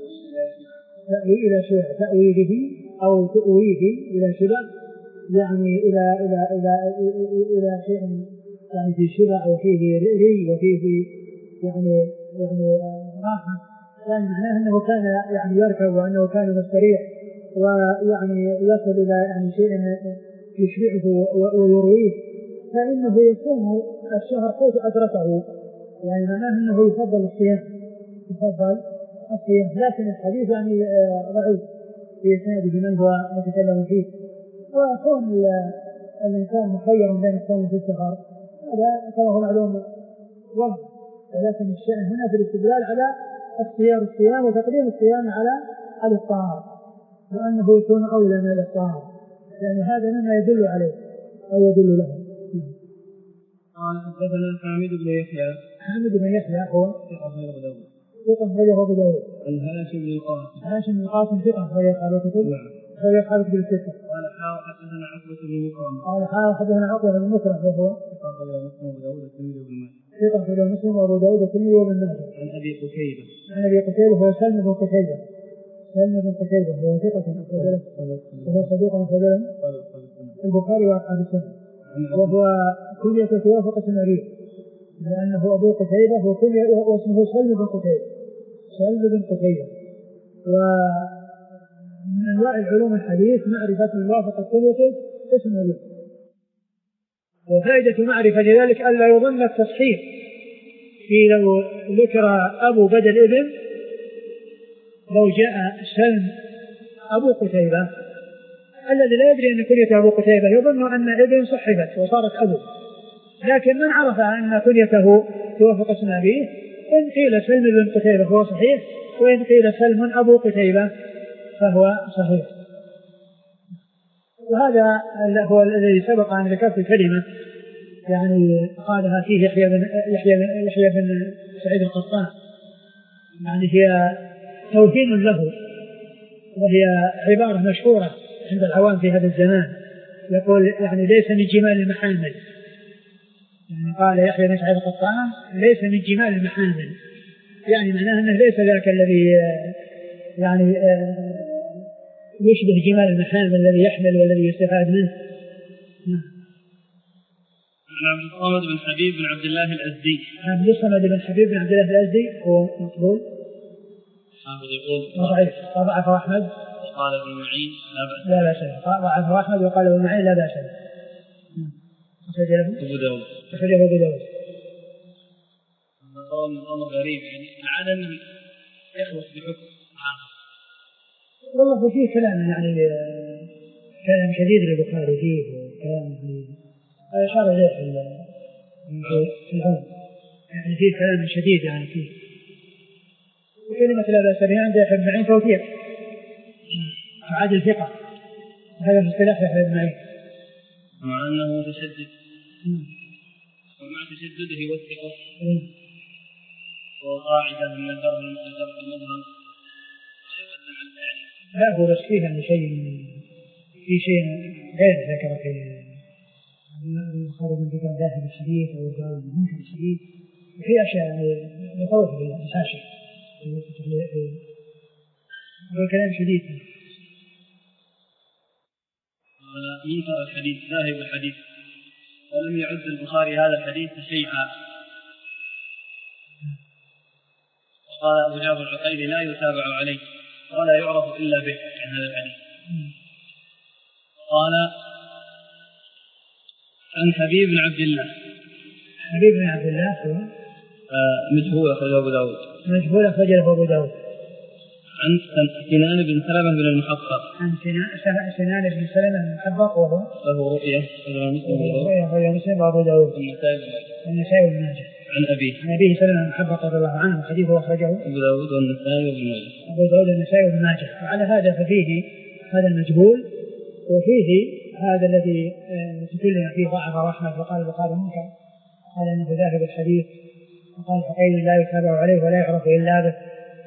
تأوي إلى شبع تأوي به أو تؤويه إلى شبع يعني إلى إلى إلى إلى شيء يعني في شبع أو فيه ري وفيه يعني يعني راحة يعني معناه أنه كان يعني يركب وأنه كان مستريح ويعني يصل إلى يعني شيء يشبعه ويرويه فإنه يصوم الشهر حيث أدركه يعني معناه أنه يفضل الصيام يفضل الصيام. لكن الحديث يعني ضعيف في إسناده من هو متكلم فيه وكون الإنسان مخير بين الصوم في السفر هذا كما هو معلوم وضع. ولكن الشأن هنا في الاستدلال على اختيار الصيام وتقديم الصيام على الإفطار وأنه يكون أولى من الإفطار يعني هذا مما يدل عليه أو يدل له. قال حدثنا حامد بن يحيى حامد بن يحيى هو ثقة أبو داود ثقة أخرجه أبو داود. عن هاشم بن القاسم هاشم بن القاسم ثقة أخرجه أبو كتب أخرجه أصحاب الكتب الستة. قال حاء حدثنا عقبة بن مكرم قال حاء حدثنا عقبة بن مكرم وهو ثقة أخرجه مسلم وأبو داود والترمذي وابن ماجه ثقة أخرجه مسلم وأبو داود والترمذي وابن ماجه. عن أبي قتيبة عن أبي قتيبة هو سلم بن قتيبة سلم بن قتيبة هو ثقة أخرج له وهو صدوق أخرج له البخاري وأصحاب السنة وهو كلية توافق اسم أبيه لأنه أبو قتيبة هو كلية واسمه سلم بن قتيبة سلم بن قتيبة. ومن أنواع العلوم الحديث معرفة موافقة كلية اسم أبيه وفائدة معرفة لذلك ألا يظن التصحيح في لو ذكر أبو بدل ابن لو جاء سلم أبو قتيبة الذي لا يدري أن كنيته أبو قتيبة يظن أن ابن صحبت وصارت أبو لكن من عرف أن كنيته توافق اسم أبيه إن قيل سلم بن قتيبة فهو صحيح وإن قيل سلم أبو قتيبة فهو صحيح. وهذا هو الذي سبق أن ذكرت الكلمة يعني قالها فيه يحيى بن يحيى بن يحيى بن سعيد القطان، يعني هي توهين له، وهي عبارة مشهورة عند العوام في هذا الزمان، يقول يعني ليس من جمال المحامل، يعني قال يحيى بن سعيد القطان ليس من جمال المحامل، يعني معناه أنه ليس ذاك الذي يعني يشبه جمال المحامل الذي يحمل والذي يستفاد منه. عن عبد الصمد بن حبيب بن عبد الله الأزدي. عبد الصمد بن حبيب بن عبد الله الأزدي هو مقبول، حافظ يقول ضعيف، ضعفه أحمد وقال ابن معين لا بأس لا بأس، ضعفه أحمد وقال ابن معين لا بأس. أخرجه أبو داود. أخرجه أبو داود. صار من أمر غريب، يعني عادة أنه يخلص بحكم عام. والله فيه كلام يعني كلام شديد للبخاري فيه، كلام أشار إليه في العون، يعني فيه كلام شديد يعني فيه. وكلمة لا بأس بها عند يحيى بن معين توثيق وعدل ثقة، هذا في اصطلاح يحيى بن معين، مع أنه تشدد ومع تشدده والثقة وقاعدة من الدرب المتجرد المظهر لا يقدم على التعليم. لا هو بس فيه يعني شيء في شيء غير ذكر في البخاري من ذكر داخل الحديث أو قال منكر الحديث، وفي أشياء يعني يطوف بالحاشية والكلام شديد. منكر الحديث ذاهب الحديث، ولم يعد البخاري هذا الحديث شيئا. وقال أبو جعفر العقيلي لا يتابع عليه ولا يعرف إلا به عن هذا الحديث. قال عن حبيب بن عبد الله. حبيب بن عبد الله هو مجهول أخرجه أبو داود. مجهول أخرجه أبو داود. عن سنان بن سلمة بن المحقق. عن سنان بن سلمة بن المحقق وهو له رؤية رؤية مسلم وأبو داود والنسائي وابن ماجه. عن أبيه عن أبيه سلمة بن المحقق رضي الله عنه، وحديثه أخرجه أبو داود والنسائي وابن ماجه. أبو داود والنسائي وابن ماجه. وعلى هذا ففيه هذا المجهول، وفيه هذا الذي تكلم فيه ضعف أحمد وقال البخاري منكر، قال إنه ذاهب الحديث، وقال حقيقي لا يتابع عليه ولا يعرف إلا به.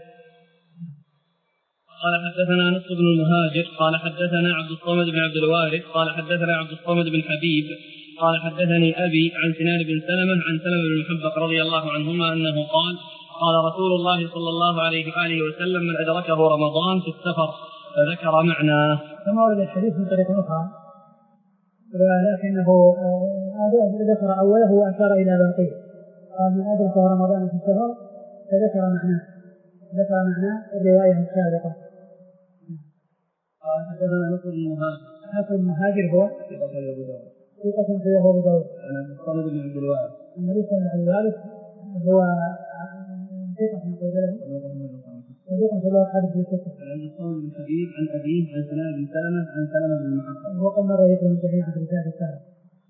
قال حدثنا نصر بن المهاجر قال حدثنا عبد الصمد بن عبد الوارث قال حدثنا عبد الصمد بن حبيب قال حدثني أبي عن سنان بن سلمة عن سلمة بن المحبق رضي الله عنهما أنه قال قال رسول الله صلى الله عليه وآله وسلم من أدركه رمضان في السفر فذكر معناه. ثم ورد الحديث من طريق أخرى، ولكنه ذكر أوله وأشار إلى باقيه، قال من أدركه رمضان في السفر فذكر معناه، ذكر معناه الرواية السابقة. قال حدثنا نصر بن المهاجر. نصر بن المهاجر هو ثقة في أبو داود. ثقة في أبو داود. عن الصمد بن عبد الوارث. النبي صلى الله عليه وسلم هو ثقة في أبو داود وثقة في أصحاب الستة. عن الصمد بن حبيب عن أبيه عن سنان بن سلمة عن سلمة بن المحقق. وقد مر ذكر من جميع في الرسالة السابقة.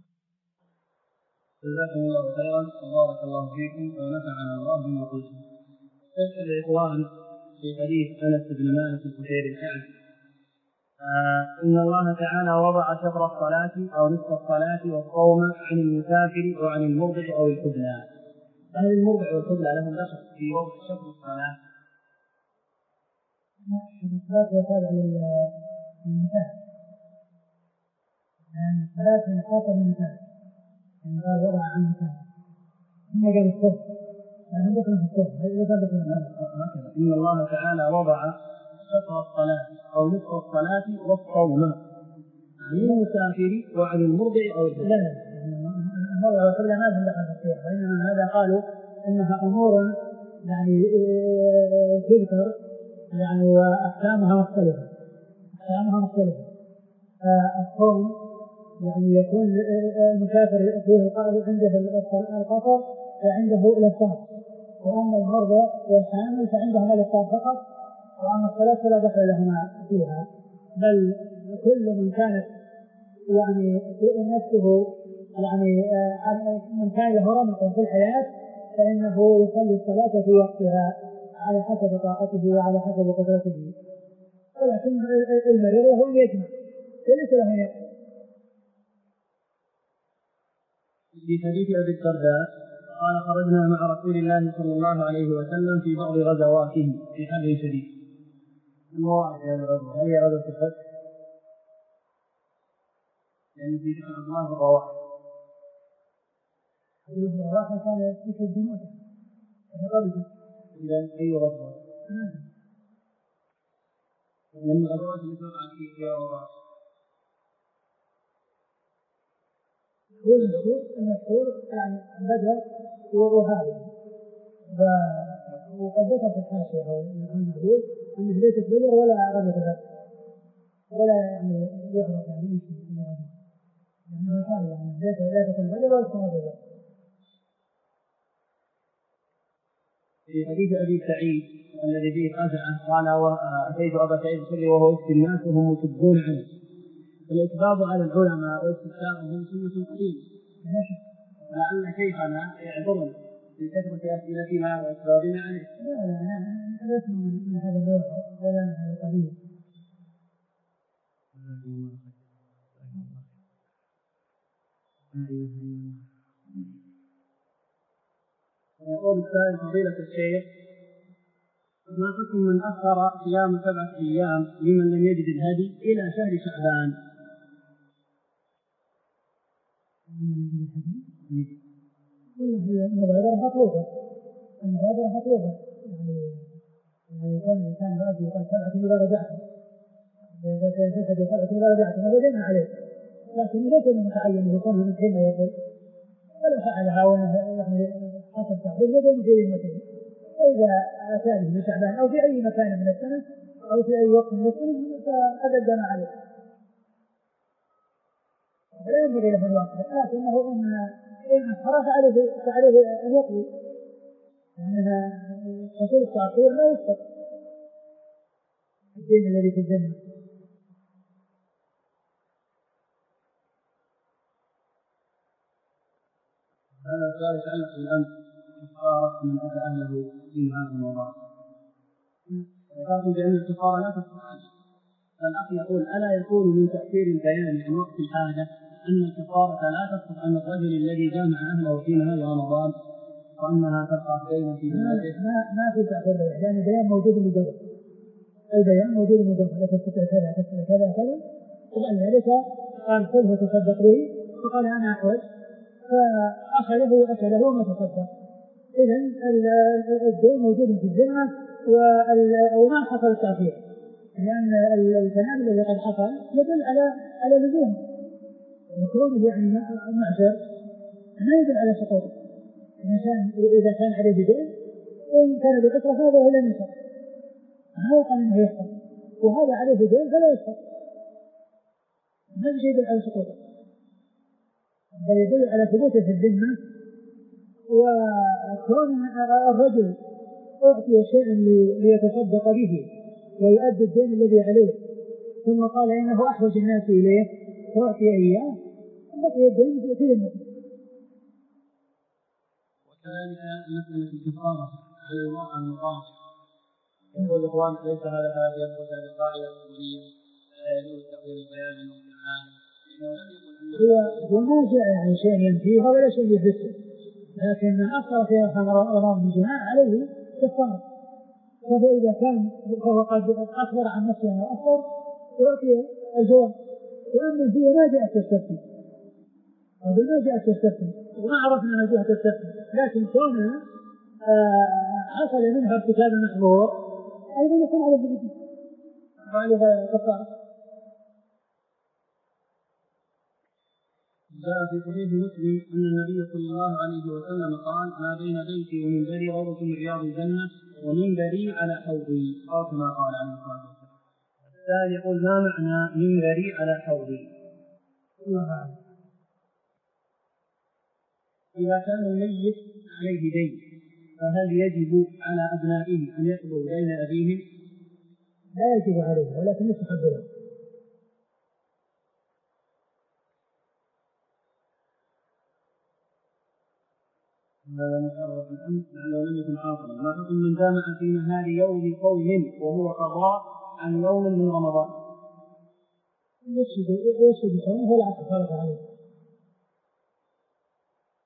جزاكم الله خيرا وبارك الله فيكم ونفعنا الله بما قلتم. تسأل الإخوان في حديث أنس بن مالك البشيري الكعبي آه إن الله تعالى وضع شطر الصلاة أو نصف الصلاة والصوم عن المسافر وعن المرضع أو الحبلى. هل المرضع والحبلى لهم دخل في وضع شطر الصلاة؟ شطر الصلاة هو تابع للمسافر، لأن الصلاة خاصة بالمسافر، يعني قال وضع عن المسافر ثم قال الصوم، فهم دخل في الصوم هكذا. إن الله تعالى وضع شطر الصلاة أو نصف الصلاة والصوم عن المسافر وعن المرضع أو الحبلى. لا لا المرضع والحبلى ما لهم دخل في الصيام، وإنما هذا قالوا إنها أمور يعني تذكر يعني وأحكامها مختلفة، أحكامها مختلفة. الصوم يعني يكون المسافر فيه عنده القصر فعنده الإفطار، وأما المرضى والحامل فعندهم الإفطار فقط، وأما الصلاة فلا دخل لهما فيها، بل كل من كانت يعني نفسه يعني من كان له رمق في الحياة فإنه يصلي الصلاة في وقتها على حسب طاقته وعلى حسب قدرته، ولكن المريض له يجمع وليس له يقصر، في حديث أبي الدرداء قال خرجنا مع رسول الله صلى الله عليه وسلم في بعض غزواته في حر شديد. المواعظ هذه الغزوة هي غزوة الفتح، لأن في ذكر عبد الله بن رواحة. عبد الله بن رواحة كان يشهد بموته إذا أي غزوة؟ لأن الغزوات التي وقعت فيها أوراق هو المشهور المشهور يعني بدر وهذه، وقد ذكر في الحاشية أو المعدود أنه ليست بدر ولا غزوة الفتح ولا يعني يعرف يعني ايش يعني يعني شامل يعني ليس لا تكون بدر ولا تكون غزوة. في حديث أبي سعيد الذي فيه قزعة قال أتيت أبا سعيد الخدري وهو يفتي الناس وهم مكبون عنه. الإكباب على العلماء واستفتاؤهم سنة قديمة، لعل شيخنا يعذرنا في كثرة أسئلتنا وإكبابنا عليه. لا لا أنا لست من هذا النوع ولا من هذا القبيل. يقول السائل فضيلة الشيخ ما حكم من أخر صيام سبعة أيام لمن لم يجد الهدي إلى شهر شعبان؟ المبادرة مطلوبة، المبادرة مطلوبة يعني يعني يكون الإنسان راضي يقول سبعة إذا رجعتم، إذا كان تلحق سبعة إذا رجعتم وجدنا عليه، لكن ليس المتعين يكون من حين يقول فلو فعلها يعني حصل تحريم يدين في ذمته. فإذا أتى به شعبان أو في أي مكان من السنة أو في أي وقت من السنة فقد أدم عليه ولا ينبغي له الوقت، لكنه إن إن خرج عليه فعليه أن يقضي، لأنها حصول التأخير لا يسقط الدين الذي في الذمة. هذا السؤال يتعلق بالأمس كفارة من أتى أهله في نهار رمضان. ذكرتم بأن الكفارة لا تسقط عنه، فالأخ يقول ألا يكون من تأثير البيان عن وقت الحاجة أن الكفارة لا تسقط عن الرجل الذي جامع أهله في نهار رمضان وأنها تبقى بينه في بلده؟ ما ما في تأثير بيان، لأن البيان موجود مجرد، البيان موجود مجرد لا تستطيع كذا تستطيع كذا كذا، وبعد ذلك قال خذه وتصدق به فقال أنا أحوج فأخذه وأكله وما تصدق. إذن الدين موجود في الذمة وما حصل التأثير، لأن الكلام الذي قد حصل يدل على على لزومه وكونه يعني معسر ما يدل على سقوطه. الإنسان إذا كان عليه دين إن كان بالعسرة هذا هو لم يسقط، ما يقال إنه يسقط، وهذا عليه دين فلا يسقط، ما يدل على سقوطه بل يدل على ثبوته في الذمة. وكون الرجل أعطي شيئا ليتصدق به ويؤدي الدين الذي عليه ثم قال إنه أحوج الناس إليه وأعطي إياه بقي الدين في ذمته. وكذلك مسألة الكفارة على المرأة المطاهرة، يقول الإخوان ليس هذا هذا يثبت هذه القاعدة الأصولية لا يجوز تقدير البيان عن وقت الحاجة، لأنه لم يكن هو ما جاء يعني شيء ينفيها ولا شيء يثبته، لكن من أخر في رمضان من جماع عليه كفارة، فهو إذا كان فهو قد أخبر عن نفسه أنه أخر يعطي الجواب. وأما هي ما جاءت تستفتي، أقول ما جاءت تستفتي وما عرفنا ما جاءت تستفتي، لكن كونها حصل منها ارتكاب المحظور أيضا يكون على الجديد وعليها كفارة. جاء في صحيح مسلم أن النبي صلى الله عليه وسلم قال ما بين بيتي ومنبري روضة من رياض الجنة ومنبري على حوضي، أو كما قال عليه الصلاة والسلام. الثاني يقول ما معنى منبري على حوضي؟ إذا كان الميت عليه دين فهل يجب على أبنائه أن يقضوا دين أبيهم؟ لا يجب عليه ولكن يستحب له. هذا محرر الأمس لأنه لم يكن حاصلا. ما حكم من جامع في نهار يوم قوم وهو قضاء عن يوم من رمضان؟ يشهد يشهد صومه ولا كفارة عليه.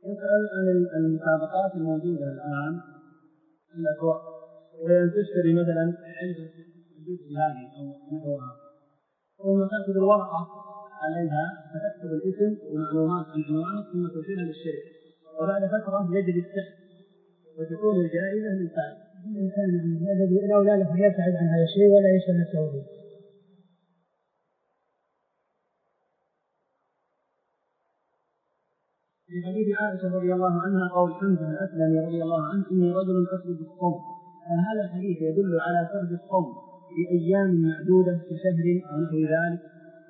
يسأل عن المسابقات الموجودة الآن في الأسواق، وأن تشتري مثلا علبة الجزء هذه أو نحوها، ثم تأخذ الورقة عليها فتكتب الاسم ومعلومات عن عنوانك ثم ترسلها للشركة، وبعد فترة يجد السحب وتكون الجائزة للفائز. الإنسان الذي الأولى له يبتعد عن هذا الشيء ولا يشغل نفسه به. في حديث عائشة رضي الله عنها قول حمزة الأسلمي رضي الله عنه إني رجل أسرد الصوم، هذا الحديث يدل على سرد الصوم في أيام معدودة كشهر أو نحو ذلك؟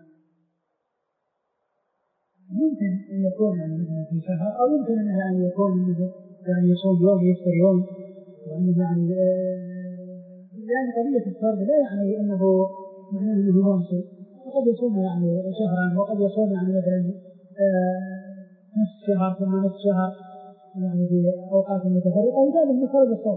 يمكن أن يكون يعني مثلا في شهر، أو يمكن أنه يعني يكون يعني يصوم يوم يفطر يوم، وأنه يعني يعني قضية السرد لا يعني أنه معناه أنه موسم، وقد يصوم يعني شهرا وقد يصوم يعني مثلا نصف شهر ثم نصف شهر يعني في أوقات متفرقة، هذا من سرد الصوم.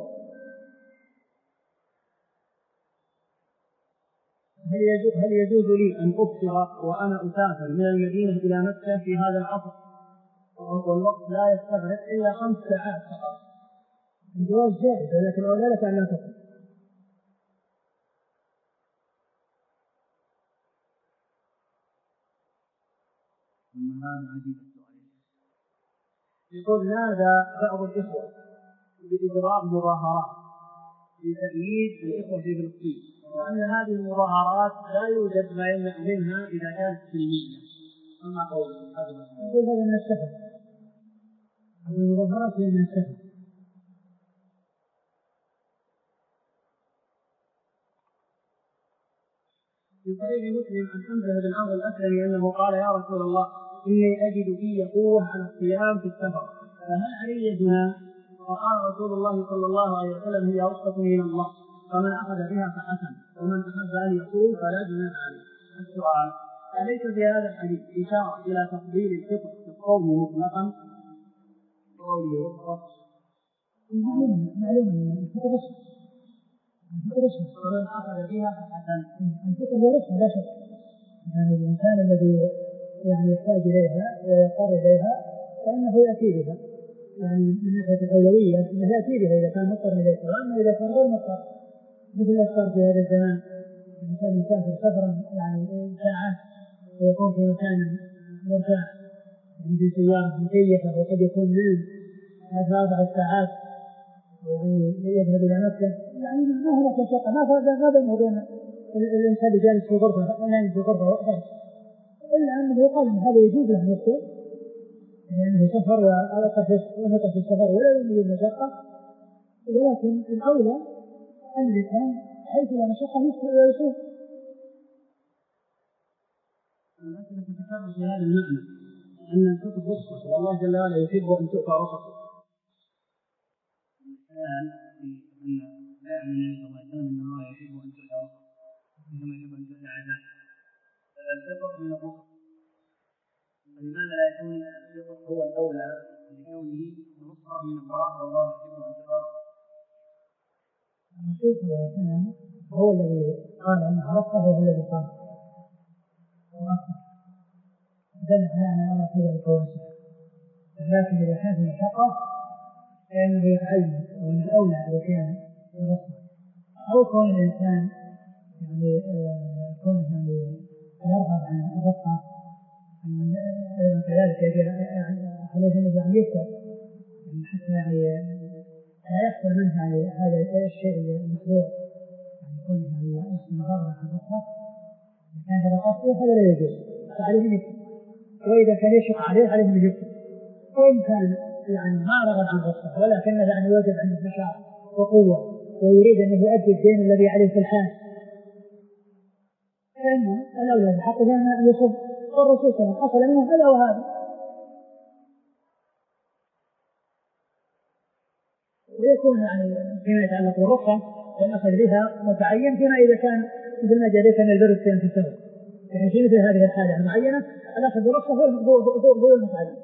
هل يجوز هل يجوز لي أن أفطر وأنا أسافر من المدينة إلى مكة في هذا العصر والوقت لا يستغرق إلا خمس ساعات فقط؟ الجواز جائز، ولكن الأولى لك أن لا تفطر. هذا عجيب السؤال. يقول نادى بعض الإخوة بإجراء مظاهرات لتأييد الإخوة في فلسطين، وأن هذه المظاهرات لا يوجد ما يمنع منها إذا كانت سلمية، أما قوله يقول هذا من السفر، المظاهرات هي من السفر. في صحيح مسلم عن حمزة بن عمرو الأسلمي أنه قال يا رسول الله إني أجد في قوة على الصيام في السفر، فهل علي جناح؟ فقال رسول الله صلى الله عليه وسلم هي رخصة من الله، فمن أخذ بها فحسن، ومن أحب أن يصوم فلا جناح عليه. السؤال: أليس في هذا الحديث إشارة إلى تفضيل الفطر في الصوم مطلقا؟ قوله رخص معلومة معلومة الفطر رخص، الفطر رخص، ومن أخذ بها فحسن. الفطر هو رخص لا شك، يعني الإنسان الذي يعني يحتاج إليها ويضطر إليها فإنه يأتي بها، يعني من ناحية الأولوية أنه يأتي بها إذا كان مضطر إليها، وأما إذا كان غير مضطر مثل الأسفار في هذا الزمان، الإنسان يسافر سفرا يعني ساعات ويكون في مكان مرتاح يعني في سيارة مكيفة وقد يكون نام هذا أربع ساعات ويعني يذهب إلى مكة، يعني ما هناك مشقة، ما ما بينه وبين الإنسان اللي جالس في غرفة نايم في غرفة وقت، إلا أنه يقال أن هذا يجوز أن يفطر لأنه سفر ونقص في السفر ولا يوجد مشقة، ولكن الأولى أن الإنسان حيث لا مشقة يفطر ويصوم. الأسئلة تتكرر في هذا المعنى أن الفطر رخصة والله جل وعلا يحب أن تؤتى رخصه. الآن في أن النبي صلى الله عليه وسلم أن الله يحب أن تؤتى رخصه كما يحب أن تؤتى عزائم، فالفطر من الرخص، فلماذا لا يكون الفطر هو الأولى لكونه رخصة من الله والله يحب أن تؤتى رخصه؟ الرسول صلى الله عليه وسلم هو الذي قال أنه رخصة وهو الذي قال ورخصة، دل على أن الأمر في ذلك واسع، لكن إذا كان في مشقة فإنه يتعين وأن الأولى إذا كان رخصة، أو كون الإنسان يعني كونه يعني يرغب عن الرخصة أيضا كذلك يجب عليه أن يعني يفتر حتى يعني لا يحصل منه يعني هذا الشيء المحذور، يعني يكون يعني يحصل غرض عن الرخصة، إذا كان هذا قصده هذا لا يجوز فعليه أن يفتر، وإذا كان يشق عليه عليه أن يفتر، وإن كان يعني ما رغب عن الرخصة ولكن يعني يوجد عنده نشاط وقوة ويريد أن يؤدي الدين الذي عليه في الحال، فإن الأولى بحقه أن يصوم، والرسول صلى الله عليه وسلم حصل منه هذا وهذا. ويكون يعني فيما يتعلق بالرخصة والأخذ بها متعين فيما إذا كان مثل ما جاء أن البر الصيام في السفر، يعني في مثل هذه الحالة المعينة الأخذ بالرخصة هو المتعين.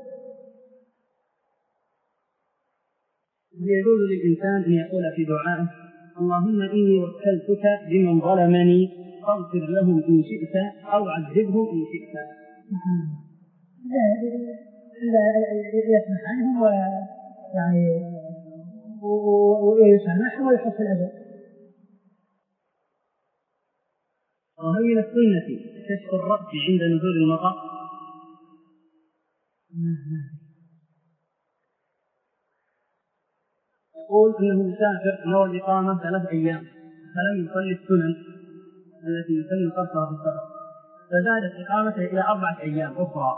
يجوز للإنسان أن يقول في دعائه اللهم إني وكلتك بمن ظلمني فاغفر لهم إن شئت أو عذبهم إن شئت؟ إلا يسمح عنهم ويعني ويسامحهم ويحصل الأجر. وهل من السنة كشف الرأس عند نزول المطر؟ يقول أنه مسافر نوى الإقامة ثلاث أيام فلم يصلي السنن التي يسن قصرها في السفر، فزادت إقامته إلى أربعة أيام أخرى.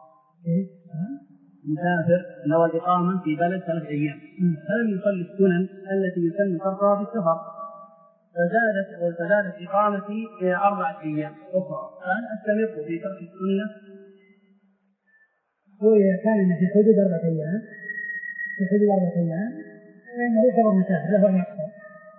مسافر نوى الإقامة في بلد ثلاث أيام فلم يصلي السنن التي يسن قصرها في السفر، فزادت وزادت إقامتي إلى أربعة أيام أخرى، فهل أستمر في ترك السنة؟ هو إذا كان في حدود أربعة أيام في حدود أربعة أيام فإنه يعتبر مسافر له أن يقصر،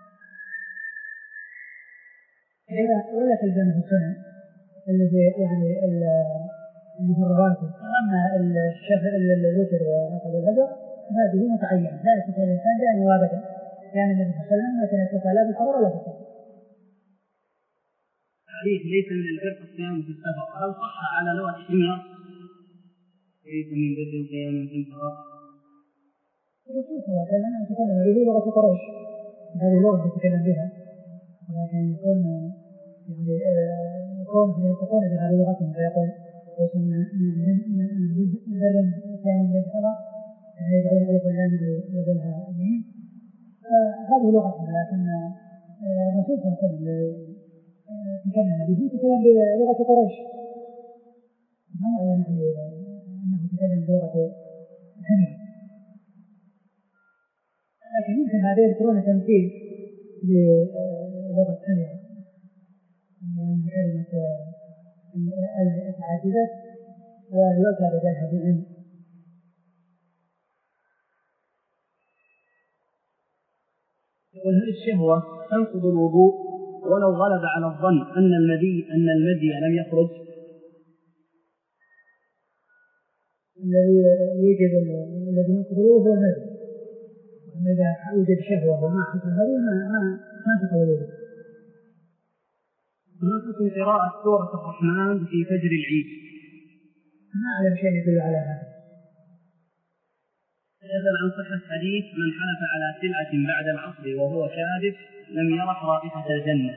ولا تلزمه السنن اللي في يعني اللي في الرواتب. أما الشفع الوتر وركب الهجر هذه متعينة لا يستطيع الإنسان دائما وابدا، يعني النبي صلى الله عليه وسلم ما كان يتركها لا بالحضر ولا في السفر. الحديث ليس من البر الصيام في السفر، هل صح على لغة حمير؟ ليس من بر الصيام في السفر. الرسول صلى الله عليه وسلم يتكلم به لغة قريش، هذه اللغة يتكلم بها، ولكن يكون يعني يكون يتكون بها لغتهم فيقول ليس من من بر الصيام في السفر، يدعو إلى كل أمر وذلها أمين، هذه لغتهم. لكن الرسول صلى الله عليه وسلم تكلم به تكلم بلغة قريش، ما نعلم أنه تكلم بلغة حمير، لكن يمكن هذا يذكرون تمثيل للغة حمير، لأن كلمة العاجزة ويؤتى بدلها بالعلم. يقول هل الشهوة تنقض الوضوء ولو غلب على الظن أن المدي أن المدي لم يخرج؟ الذي يوجد الذي ينقض الوضوء هو المدي، وأما إذا وجد شهوة وما حصل المدي ما ما ما تنقض الوضوء. ما حكم قراءة سورة الرحمن في فجر العيد؟ ما أعلم شيء يدل على هذا. يسأل عن صحة حديث من حلف على سلعة بعد العصر وهو كاذب لم يرح رائحة الجنة.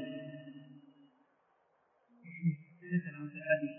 يسأل عن صحة حديث.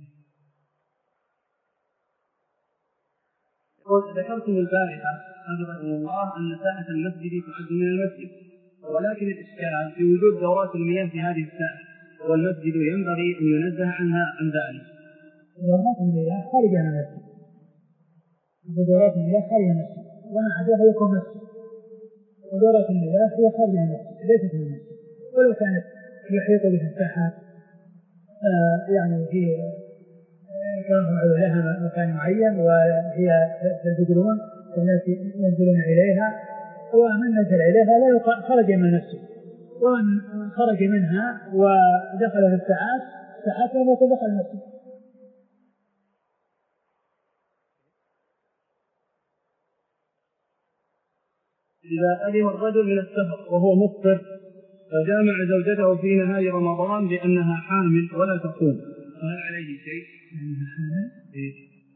يقول ذكرتم البارحة حفظكم الله أن ساحة المسجد تعد من المسجد، ولكن الإشكال في وجود دورات المياه في هذه الساحة، والمسجد ينبغي أن ينزه عنها عن ذلك. دورات المياه خارج عن المسجد، ودورات المياه خارج المسجد، وما عداها يكون مسجد، ودورات المياه هي خارج المسجد ليست من المسجد، ولو كانت يحيط بها الساحات آه يعني في كانوا لها مكان معين وهي تدرون والناس ينزلون إليها، ومن نزل إليها لا يقال خرج من المسجد، ومن خرج منها ودخل في الساعات ساعات لم يكن دخل المسجد. إذا قدم الرجل من السفر وهو مفطر فجامع زوجته في نهار رمضان لأنها حامل ولا تصوم، فهل عليه شيء؟ لأنها حامل؟ إيه؟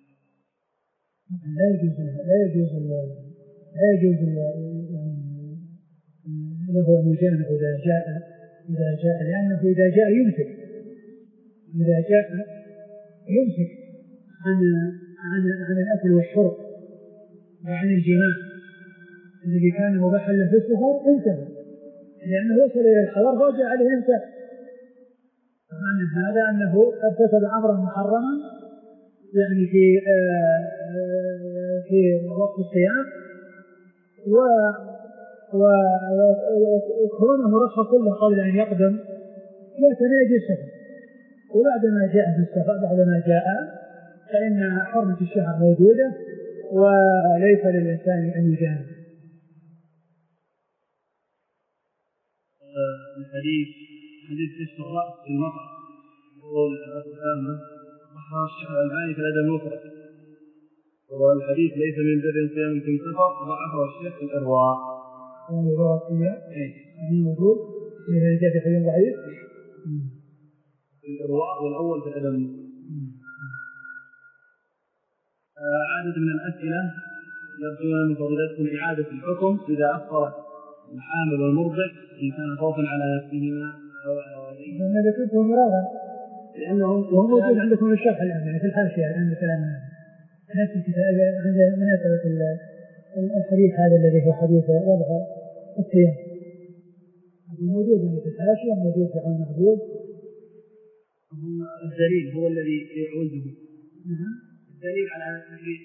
لا يجوز لا يجوز لا يجوز يعني له أن يجامع إذا جاء إذا جاء لأنه إذا جاء يمسك إذا جاء يمسك عن عن عن الأكل والشرب وعن الجماع الذي كان مباحا له في السفر انتهى، لأنه وصل إلى الحضر فرجع عليه يمسك. معنى هذا أنه ارتكب أمرا محرما يعني في في وقت الصيام، وكونه رخص له قبل أن يقدم يتناجي السفر، وبعدما جاء في السفر بعدما جاء فإن حرمة الشهر موجودة وليس للإنسان أن يجامع. الحديث حديث كشف الرأس في المطر يقول الأسامة صححه الشيخ الألباني في الأدب المفرد، والحديث ليس من بر صيام في سفر ضعفه الشيخ في الإرواء. يعني لغة الإرواء إيه موجود في هذا حديث ضعيف في الإرواء والأول في الأدب المفرد. عدد من الأسئلة يرجون من فضيلتكم إعادة الحكم إذا أفطرت الحامل والمرضع إن كان خوفا على نفسهما أو على والديهما. أنا ذكرته مرارا لأنه هو موجود عندكم الشرح الآن يعني في الحاشية الآن الكلام نفس الكتاب عند مناسبة الحديث هذا الذي هو حديث وضع الصيام موجود يعني في الحاشية موجود في عون معبود. الدليل هو الذي يعوزه. نعم. الدليل على التفريق.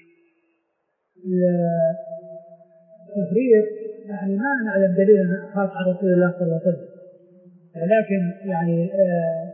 التفريق يعني ما نعلم دليل خاص على رسول الله صلى الله عليه وسلم ولكن يعني آه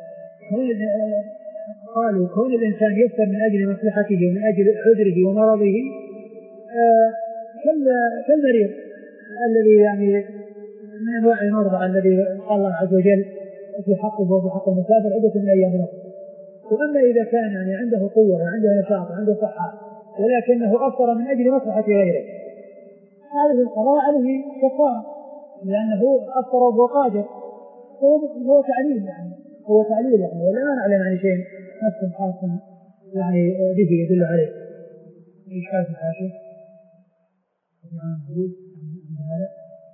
قالوا كون الإنسان يفطر من أجل مصلحته ومن أجل عذره ومرضه آه كالمريض الذي يعني من أنواع المرضى الذي قال الله عز وجل في حقه وفي حق المسافر عدة من أيام أخرى. وأما إذا كان يعني عنده قوة وعنده نشاط وعنده صحة ولكنه أفطر من أجل مصلحة غيره هذه القضاء عليه كفارة لأنه أفطر وهو قادر هو تعليل يعني هو تعليل يعني ولا ما نعلم عن شيء نفس خاص يعني به يدل عليه. إيش كان في الحاشية؟ موجود عند هذا.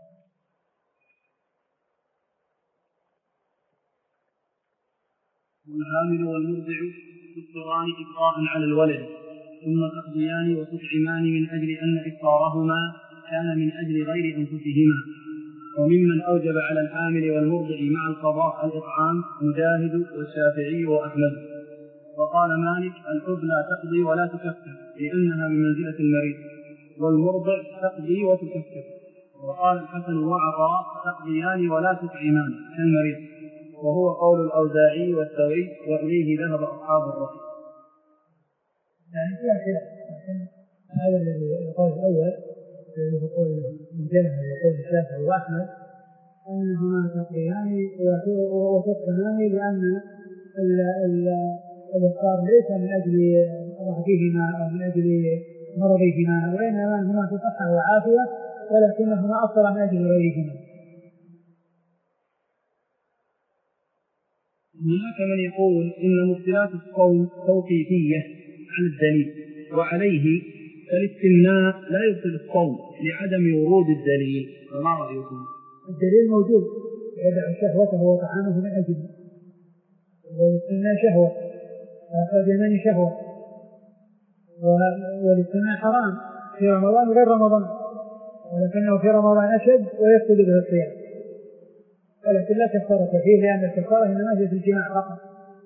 والحامل والمرضع تفطران إفطاء على الولد ثم تقضيان وتطعمان من أجل أن إفطارهما كان من أجل غير أنفسهما. وممن أوجب على الحامل والمرضع مع القضاء الإطعام مجاهد والشافعي وأحمد. وقال مالك الحب لا تقضي ولا تكفر لأنها من منزلة المريض والمرضع تقضي وتكفر. وقال الحسن وعطاء تقضيان ولا تطعمان كالمريض وهو قول الأوزاعي والثوري وإليه ذهب أصحاب الرأي. يعني فيها خلاف لكن هذا الذي القول الأول الذي هو قول مجاهد وقول الشافعي وأحمد أنهما تقضيان وتطعمان لأن الإفطار ليس من أجل ضعفهما أو من أجل مرضهما وإنما هما في صحة وعافية ولكنهما أفطر من أجل غيرهما. هناك من يقول إن مبطلات الصوم توقيفية عن الدليل وعليه فالاستمناء لا يبطل الصوم لعدم ورود الدليل. فما رأيكم؟ الدليل موجود يدع شهوته وطعامه من أجله والاستمناء شهوة أخرج المني شهوة والاستمناء حرام في رمضان غير رمضان ولكنه في رمضان أشد ويفسد به الصيام ولكن لا كفارة فيه لأن الكفارة إنما هي في الجماع فقط.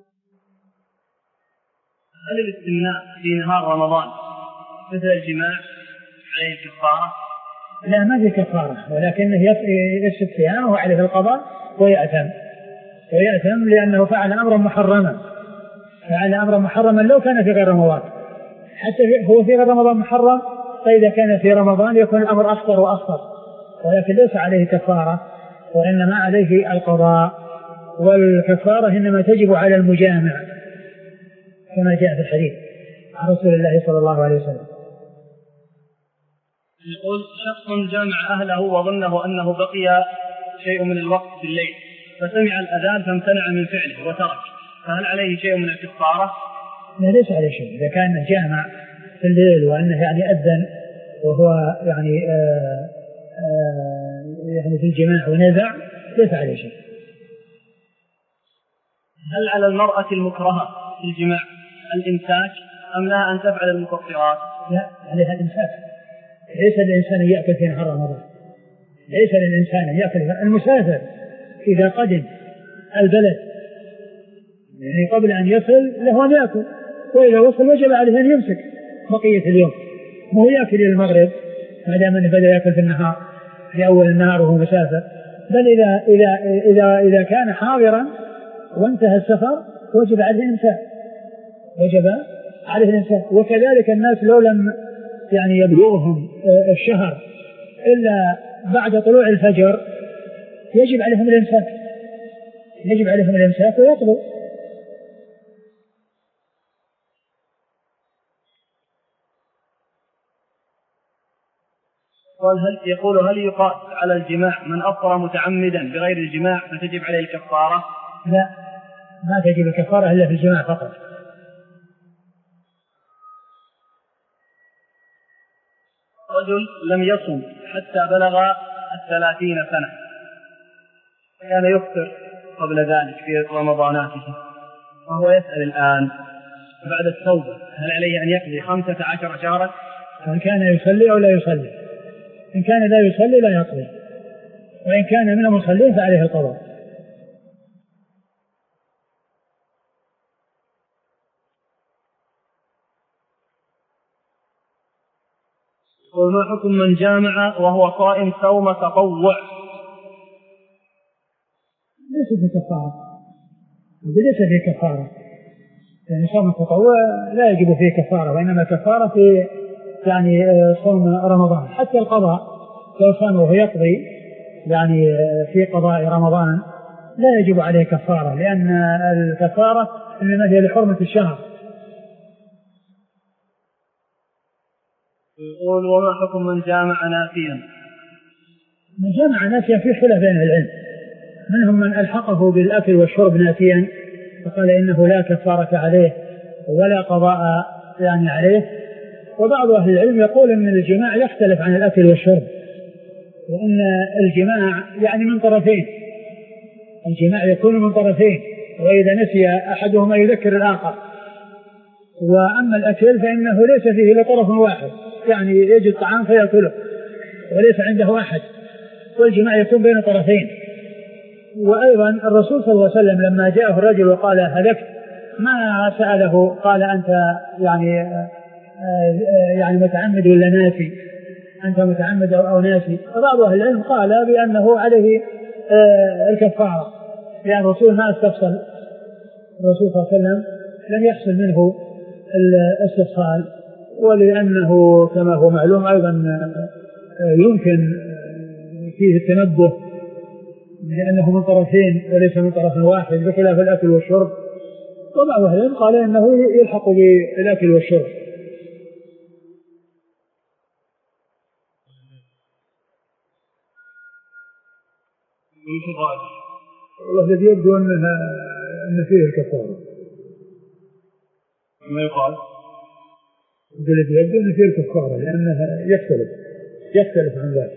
هل الاستمناء في نهار رمضان مثل الجماع عليه الكفارة؟ لا ما في كفارة ولكنه يفسد صيامه وعليه القضاء ويأثم ويأثم لأنه فعل أمرا محرما فعل أمرا محرما لو كان في غير رمضان حتى هو في غير رمضان محرم فإذا كان في رمضان يكون الأمر أخطر وأخطر ولكن ليس عليه كفارة وإنما عليه القضاء والكفارة إنما تجب على المجامع كما جاء في الحديث عن رسول الله صلى الله عليه وسلم. يقول شخص جامع أهله وظنه أنه بقي شيء من الوقت في الليل فسمع الأذان فامتنع من فعله وترك فهل عليه شيء من الكفارة؟ لا ليس عليه شيء إذا كان جامع في الليل وأنه يعني أذن وهو يعني آآ آآ يعني في الجماع ونزع ليس عليه شيء. هل على المرأة المكرهة في الجماع الإمساك أم لها أن تفعل المفطرات؟ لا عليها الإمساك ليس للإنسان أن يأكل في نهار رمضان ليس للإنسان أن يأكل المسافر إذا قدم البلد يعني قبل أن يصل له أن يأكل وإذا وصل وجب عليه أن يمسك بقية اليوم مو يأكل إلى المغرب ما دام أنه بدأ يأكل في النهار في أول النهار وهو مسافر بل إذا, إذا, إذا, إذا كان حاضرا وانتهى السفر وجب عليه الإمساك وجب عليه الإمساك. وكذلك الناس لو لم يعني يبلغهم الشهر إلا بعد طلوع الفجر يجب عليهم الإمساك يجب عليهم الإمساك ويطلب. هل يقول هل يقاس على الجماع من أفطر متعمدا بغير الجماع فتجب عليه الكفارة؟ لا ما تجب الكفارة إلا في الجماع فقط. رجل لم يصم حتى بلغ الثلاثين سنة، كان يفطر قبل ذلك في رمضاناته، وهو يسأل الآن بعد التوبة هل عليه أن يقضي خمسة عشر شهرا؟ إن كان يصلي أو لا يصلي. إن كان لا يصلي لا يقضي، وإن كان من المصلين فعليه القضاء. وما حكم من جامع وهو صائم صوم تطوع؟ ليس في كفارة، ليس في كفارة، يعني صوم التطوع لا يجب فيه كفارة، وإنما كفارة في يعني صوم رمضان. حتى القضاء لو صام وهو يقضي يعني في قضاء رمضان لا يجب عليه كفارة، لأن الكفارة إنما هي لحرمة الشهر. يقول وما حكم من جامع ناسيا؟ من جامع ناسيا في خلاف بين العلم، منهم من ألحقه بالأكل والشرب ناسيا فقال إنه لا كفارة عليه ولا قضاء يعني عليه، وبعض أهل العلم يقول إن الجماع يختلف عن الأكل والشرب، وإن الجماع يعني من طرفين، الجماع يكون من طرفين، وإذا نسي أحدهما يذكر الآخر. وأما الأكل فإنه ليس فيه إلا طرف واحد، يعني يجد طعام فيأكله وليس عنده أحد، والجماع يكون بين طرفين. وأيضا الرسول صلى الله عليه وسلم لما جاءه الرجل وقال هلكت ما سأله قال أنت يعني يعني متعمد ولا ناسي، أنت متعمد أو ناسي. وبعض أهل العلم قال بأنه عليه الكفارة، لأن الرسول ما استفصل، الرسول صلى الله عليه وسلم لم يحصل منه الاستفصال، ولأنه كما هو معلوم أيضا يمكن فيه التنبه لأنه من طرفين وليس من طرف واحد بخلاف الأكل والشرب. وبعض أهل العلم قال إنه يلحق بالأكل والشرب. والله الذي يبدو أنها أن فيه الكفارة. ما يقال؟ الذي يبدو أن فيه الكفارة لأنها يختلف يختلف عن ذلك.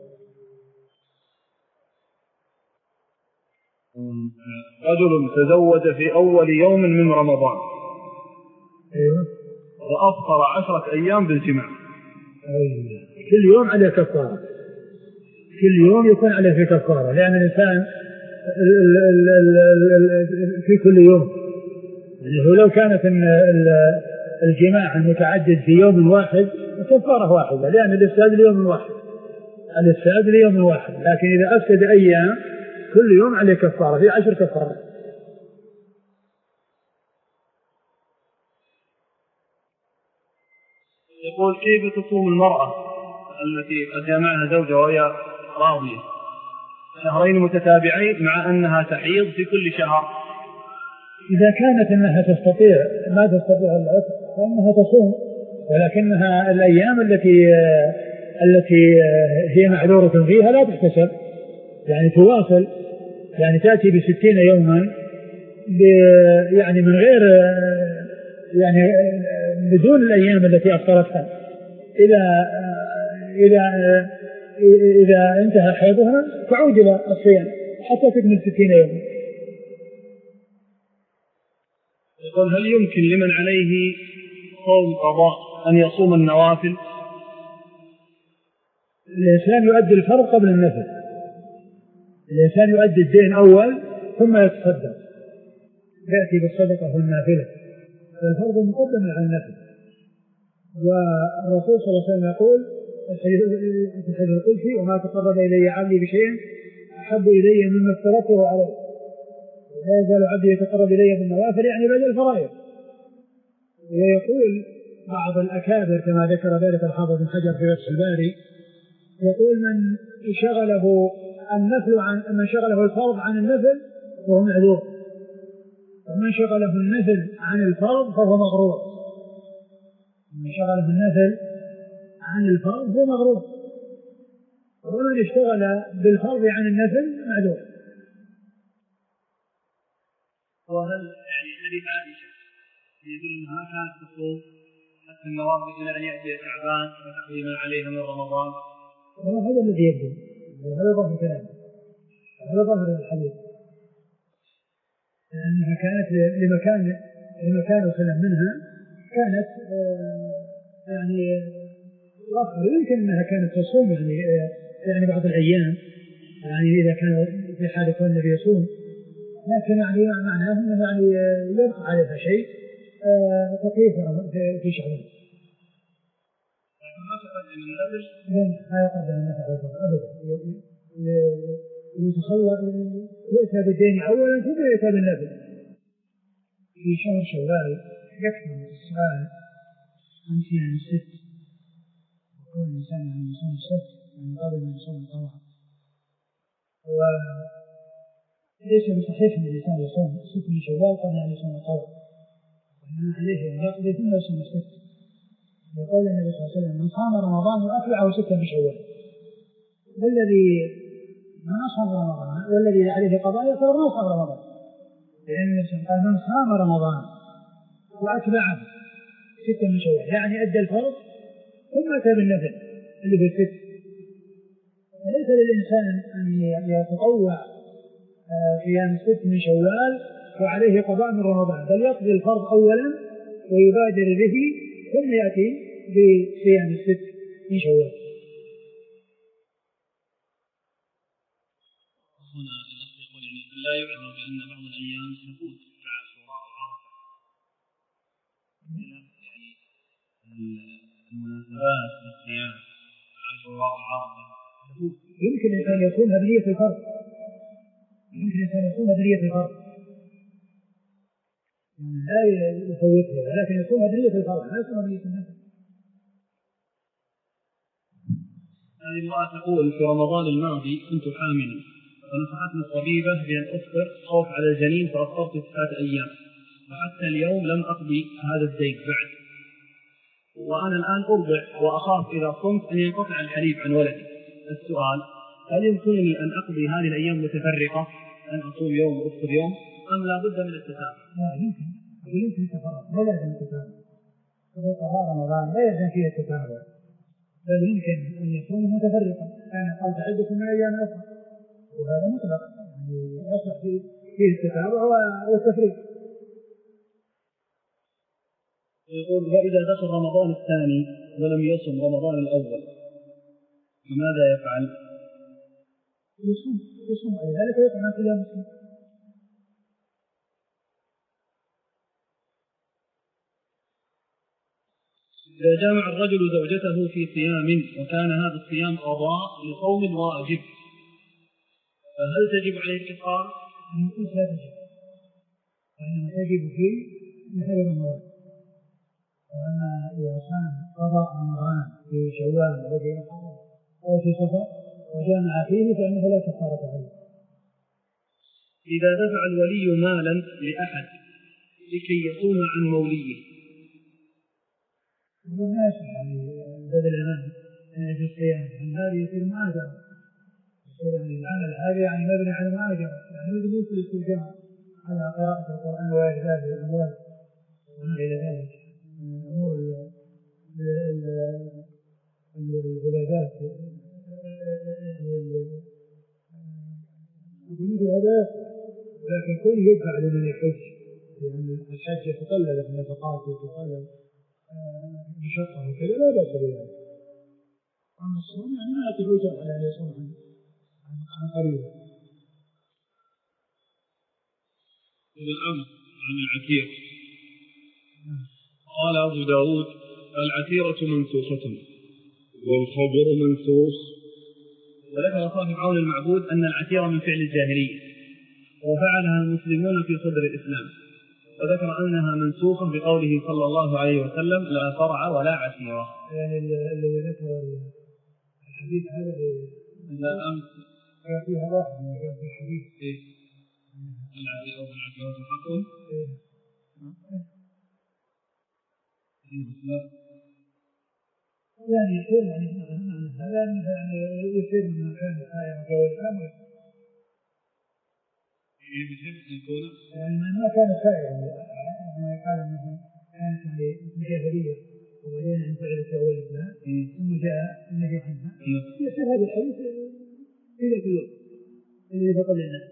رجل تزوج في أول يوم من رمضان أيوة. وأفطر عشرة أيام بالجماع. أيوة. كل يوم عليه كفارة، كل يوم يكون عليه في كفارة، لأن الإنسان في كل يوم يعني لو كانت الجماع المتعدد في يوم واحد كفارة واحدة، لأن الإفساد ليوم واحد، الإفساد ليوم واحد. لكن إذا أفسد أيام كل يوم عليه كفارة، في عشر كفارة. يقول كيف تصوم المرأة التي قد جامعها زوجها وهي راضية شهرين متتابعين مع أنها تحيض في كل شهر؟ إذا كانت أنها تستطيع ما تستطيع العتق فإنها تصوم، ولكنها الأيام التي التي هي معذورة فيها لا تحتسب، يعني تواصل، يعني تأتي بستين يوما يعني من غير يعني بدون الأيام التي أفطرتها. إذا إذا إذا انتهى حيضها تعود إلى الصيام حتى تكمل ستين يوما. يقول هل يمكن لمن عليه صوم قضاء أن يصوم النوافل؟ الإنسان يؤدي الفرض قبل النفل، الإنسان يؤدي الدين أول ثم يتصدق، يأتي بالصدقة والنافلة، فالفرض مقدم على النفل. والرسول صلى الله عليه وسلم يقول في الحديث القدسي وما تقرب إلي عبدي بشيء أحب إلي مما افترضته عليه، لا يزال عبدي يتقرب إلي بالنوافل يعني بعد الفرائض. ويقول بعض الأكابر كما ذكر ذلك الحافظ بن حجر في فتح الباري، يقول من شغله النفل عن من شغله الفرض عن النفل فهو معذور، ومن شغله النفل عن الفرض فهو مغرور. من شغله النفل عن الفرض فهو مغرور، ومن اشتغل بالفرض عن النفل معذور. وهل يعني حديث عائشة يدل أنها كانت تصوم في النوافل إلى أن يأتي شعبان وتقضي ما عليها من رمضان؟ هذا الذي يبدو، هذا ظاهر الكلام، هذا ظاهر الحديث، لأنها كانت لمكان لمكان وسلم منها كانت يعني آخر، يمكن أنها كانت تصوم يعني يعني بعض الأيام، يعني إذا كان في حال كون النبي يصوم، لكن يعني معناه أنه يعني يبقى عليها شيء تقييد في شعبان. لكن ما تقدم النفل؟ لا يقدم النفل أبدا، يتخلى يؤتى بالدين أولا ثم يؤتى بالنفل. في شهر شوال يكثر السؤال عن صيام الست، وكل الإنسان يعني يصوم السبت من قبل ما يصوم الطوع، وليس بصحيح أن الإنسان يصوم ست من شوال قبل أن يصوم الطوع، وإنما عليه أن يقضي ثم يصوم الست، يقول النبي صلى الله عليه وسلم من صام رمضان وأتبعه ستة من شوال، والذي ما صام رمضان والذي عليه قضاء يعتبر ما صام رمضان، لأن النبي قال من صام رمضان وأتبعه ستة من شوال يعني أدى الفرض ثم أتى بالنفل اللي هو الست. فليس للإنسان أن يتطوع قيام الست من شوال وعليه قضاء من رمضان، بل يقضي الفرض أولا ويبادر به ثم يأتي بصيام الست من شوال. هنا الأخ يقول يعني لا يعذر بأن بعض الأيام تفوت كعاشوراء وعرفة، يعني المناسبات للصيام عاشوراء وعرفة تفوت، يمكن الإنسان يصومها بنية الفرض، يمكن الإنسان يصومها بنية الفرض لا يفوتها، ولكن يصومها بنية الفرض لا يصومها بنية النفل. هذه المرأة تقول في رمضان الماضي كنت حاملا ونصحتني الطبيبة بأن أفطر خوف على الجنين فأفطرت ستة أيام، وحتى اليوم لم أقضي هذا الزيت بعد، وأنا الآن أرضع وأخاف إذا صمت أن ينقطع الحليب عن ولدي. السؤال هل يمكنني أن أقضي هذه الأيام متفرقة، أن أصوم يوم وأفطر يوم، أم لا بد من التتابع؟ لا يمكن، يمكن التفرق، لا لازم التتابع، هو قضاء رمضان لا يلزم فيه التتابع، بل يمكن أن يكون متفرقا، كان قال تعدة من أيام أخرى، وهذا مطلق يعني يصلح فيه التتابع والتفريق. يقول وإذا دخل رمضان الثاني ولم يصم رمضان الأول فماذا يفعل؟ يصوم يصوم أي ذلك ويطعم عن كل مسلم. إذا جامع الرجل زوجته في صيام وكان هذا الصيام قضاء لصوم واجب فهل تجب عليه الكفارة؟ نقول لا تجب، وإنما تجب في نهار رمضان، وأما إذا صام قضاء رمضان في شوال أو في رمضان أو في صفر وجامع فيه فإنه لا كفارة عليه. إذا دفع الولي مالا لأحد لكي يصوم عن موليه وما يصح يعني بدل الإمام في الصيام، يعني هذه يصير مؤاجرة، يصير يعني العمل هذا يعني مبني على مؤاجرة، يعني ممكن يصير الاستلزام على قراءة القرآن وإجلال الأموال وما إلى ذلك من أمور العبادات، مثل هذا، ولكن كل يدفع لمن يحج، لأن الحج يتطلب النفقات ويتطلب مشقة وكذا لا بأس بذلك. أما الصوم يعني ما يتوجه على أن يصوم عن قريب. إلى الأمر عن العتيرة قال أبو داود العتيرة منسوخة والخبر منسوخ. وذكر صاحب عون المعبود أن العتيرة من فعل الجاهلية وفعلها المسلمون في صدر الإسلام، وذكر أنها منسوخة بقوله صلى الله عليه وسلم لا صرع ولا عتيرة. يعني الذي ذكر الحديث هذا لا أمس كان فيها واحد من كان في الحديث إيه العتيرة والعتيرة حق إيه يعني يصير يعني هذا يعني يصير من مكان آية جو الإسلام يعني ما كان سائر، يعني ما يقال أنها كانت يعني جاهلية وبعدين عن فعل في أول الإسلام ثم جاء النهي عنها يصير هذا الحديث في ذاك الوقت الذي فقد الناس.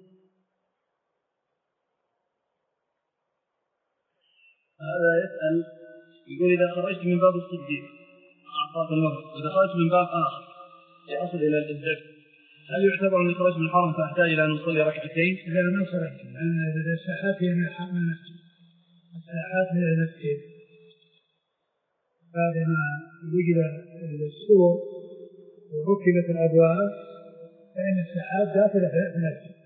هذا يسأل يقول إذا خرجت من باب الصديق أعطاك المغرب وإذا خرجت من باب آخر لأصل إلى الإزداد هل يعتبر أني خرجت من الحرم فأحتاج إلى أن أصلي ركعتين؟ لا ما خرجت لأن الساحات هي من المسجد الساحات هي المسجد بعدما وجد السور وركبت الأبواب فإن الساحات داخلة في المسجد.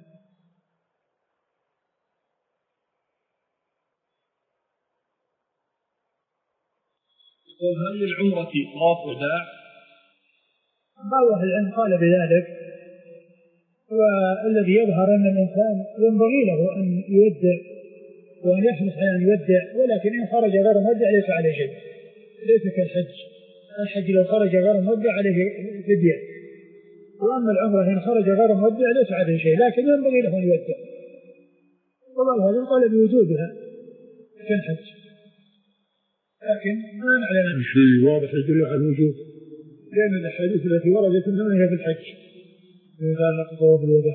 يقول هل للعمرة طواف وداع؟ بعض أهل العلم قال بذلك والذي يظهر أن الإنسان ينبغي له أن يودع وأن يحرص على أن يودع ولكن إن خرج غير مودع ليس عليه شيء ليس كالحج. الحج لو خرج غير مودع عليه فدية وأما العمرة إن خرج غير مودع ليس عليه شيء لكن ينبغي له أن يودع. وبعض هذا قال بوجوبها كالحج لكن ما نعلم شيء واضح يدل على الوجوب لأن الأحاديث التي وردت إنما هي في الحج قال طواف الوداع.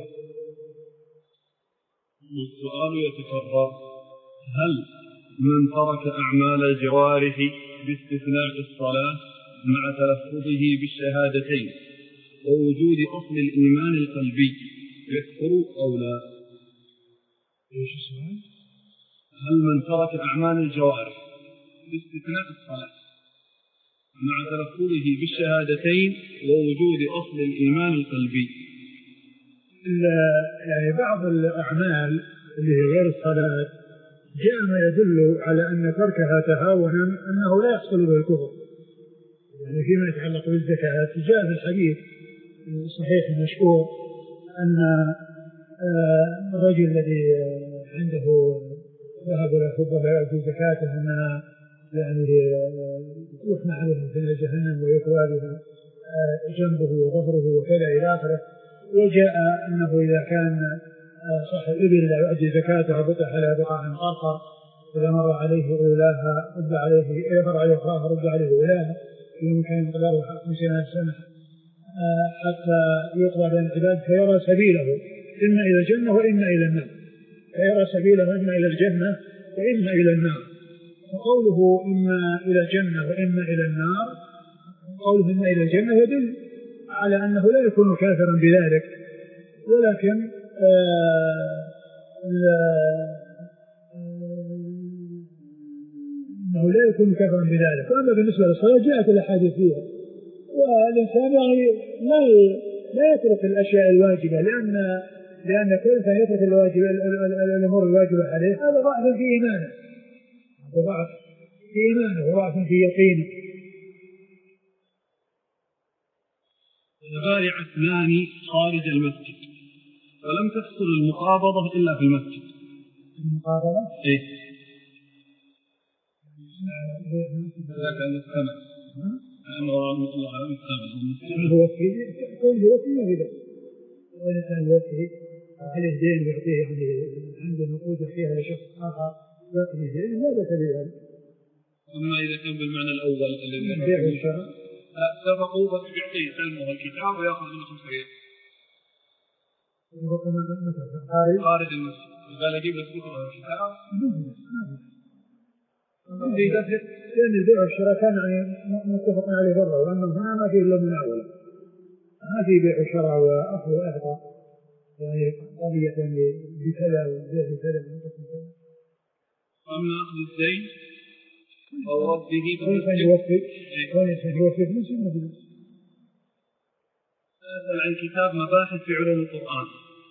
والسؤال يتكرر هل من ترك أعمال الجوارح باستثناء الصلاة مع تلفظه بالشهادتين ووجود أصل الإيمان القلبي يكفر أو لا؟ إيش السؤال؟ هل من ترك أعمال الجوارح باستثناء الصلاة مع تلفظه بالشهادتين ووجود أصل الإيمان القلبي؟ يعني بعض الأعمال اللي هي غير الصلاة جاء ما يدل على أن تركها تهاونا أنه لا يحصل به الكفر. يعني فيما يتعلق بالزكاة جاء في الحديث الصحيح المشهور أن الرجل الذي عنده ذهب ولا فضة لا يؤدي زكاته أنها يعني يحمى عليها في جهنم ويكوى بها جنبه وظهره وكذا إلى آخره. وجاء أنه إذا كان صاحب الإبل لا يؤدي زكاتها بطح على بقاع آخر إذا مر عليه أولاها رد عليه مر عليه أخراها رد عليه أولاها في مكان مقداره خمسين سنة حتى يقضى بين العباد فيرى سبيله إما إلى الجنة وإما إلى النار فيرى سبيله إما إلى الجنة وإما إلى النار. وقوله إما إلى الجنة وإما إلى النار قوله إما إلى الجنة يدل على أنه لا يكون كافرا بذلك ولكن آه أنه لا يكون كافرا بذلك. وأما بالنسبة للصلاة جاءت الأحاديث فيها والإنسان يعني لا لا يترك الأشياء الواجبة لأن لأن كل إنسان يترك الواجب الأمور الواجبة عليه هذا ضعف في إيمانه وضعف في إيمانه وضعف في يقينه. بارع اثنان خارج المسجد ولم تحصل المقابضة إلا في المسجد. المقابضة؟ إيه. ذاك المستمع. أنا رحمة الله على المستمع. هو في كون هو في مغيبة. والإنسان يوفي عليه دين ويعطيه يعني عنده نقود يعطيها لشخص آخر يعطيه دين لا بأس بذلك. أما إذا كان بالمعنى الأول الذي البيع والشراء لا سبقوا بس يعطيه سلمه الكتاب ويأخذ منه خمسة ريال. يبقى مثلا خارج خارج المسجد قال أجيب لك كتب الكتاب. لأن البيع والشراء كان يعني متفق عليه برا وأنه هنا ما فيه إلا مناولة ما فيه بيع وشراء وأخذ وإعطاء يعني قضية بكذا وزيادة بكذا. أما أخذ الزين أو رده كل يوفي كل يوفي فلوس مثلا. أسأل عن كتاب مباحث في علوم القرآن.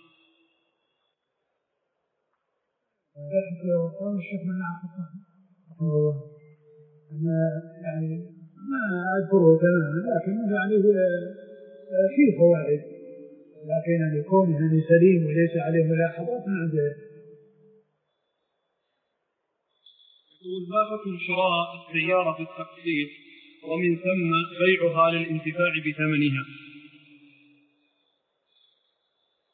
مباحث في علوم القرآن الشيخ من القرآن والله أنا يعني ما أذكره تماما لكن يعني فيه فوائد لكن أن يكون يعني سليم وليس عليه ملاحظات ما عنده. يقول ما حكم شراء السيارة في التقسيط ومن ثم بيعها للانتفاع بثمنها؟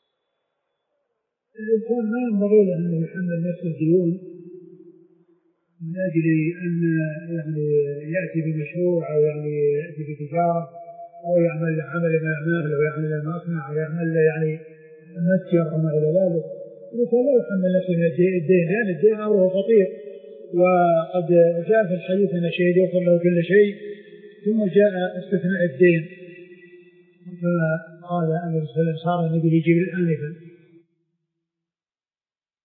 الإنسان ما ينبغي له أن يحمل نفسه ديون من أجل أن يعني يأتي بمشروع أو يعني يأتي بتجارة أو يعمل عمل من الأعمال أو يعمل مصنع أو يعمل يعني متجر وما إلى ذلك، لكي لا يحمل نفسه من الدين، لأن الدين أمره خطير. وقد جاء في الحديث أن الشهيد يغفر له كل شيء، ثم جاء استثناء الدين كما قال النبي صلى الله عليه وسلم: صار النبي جبريل آنفا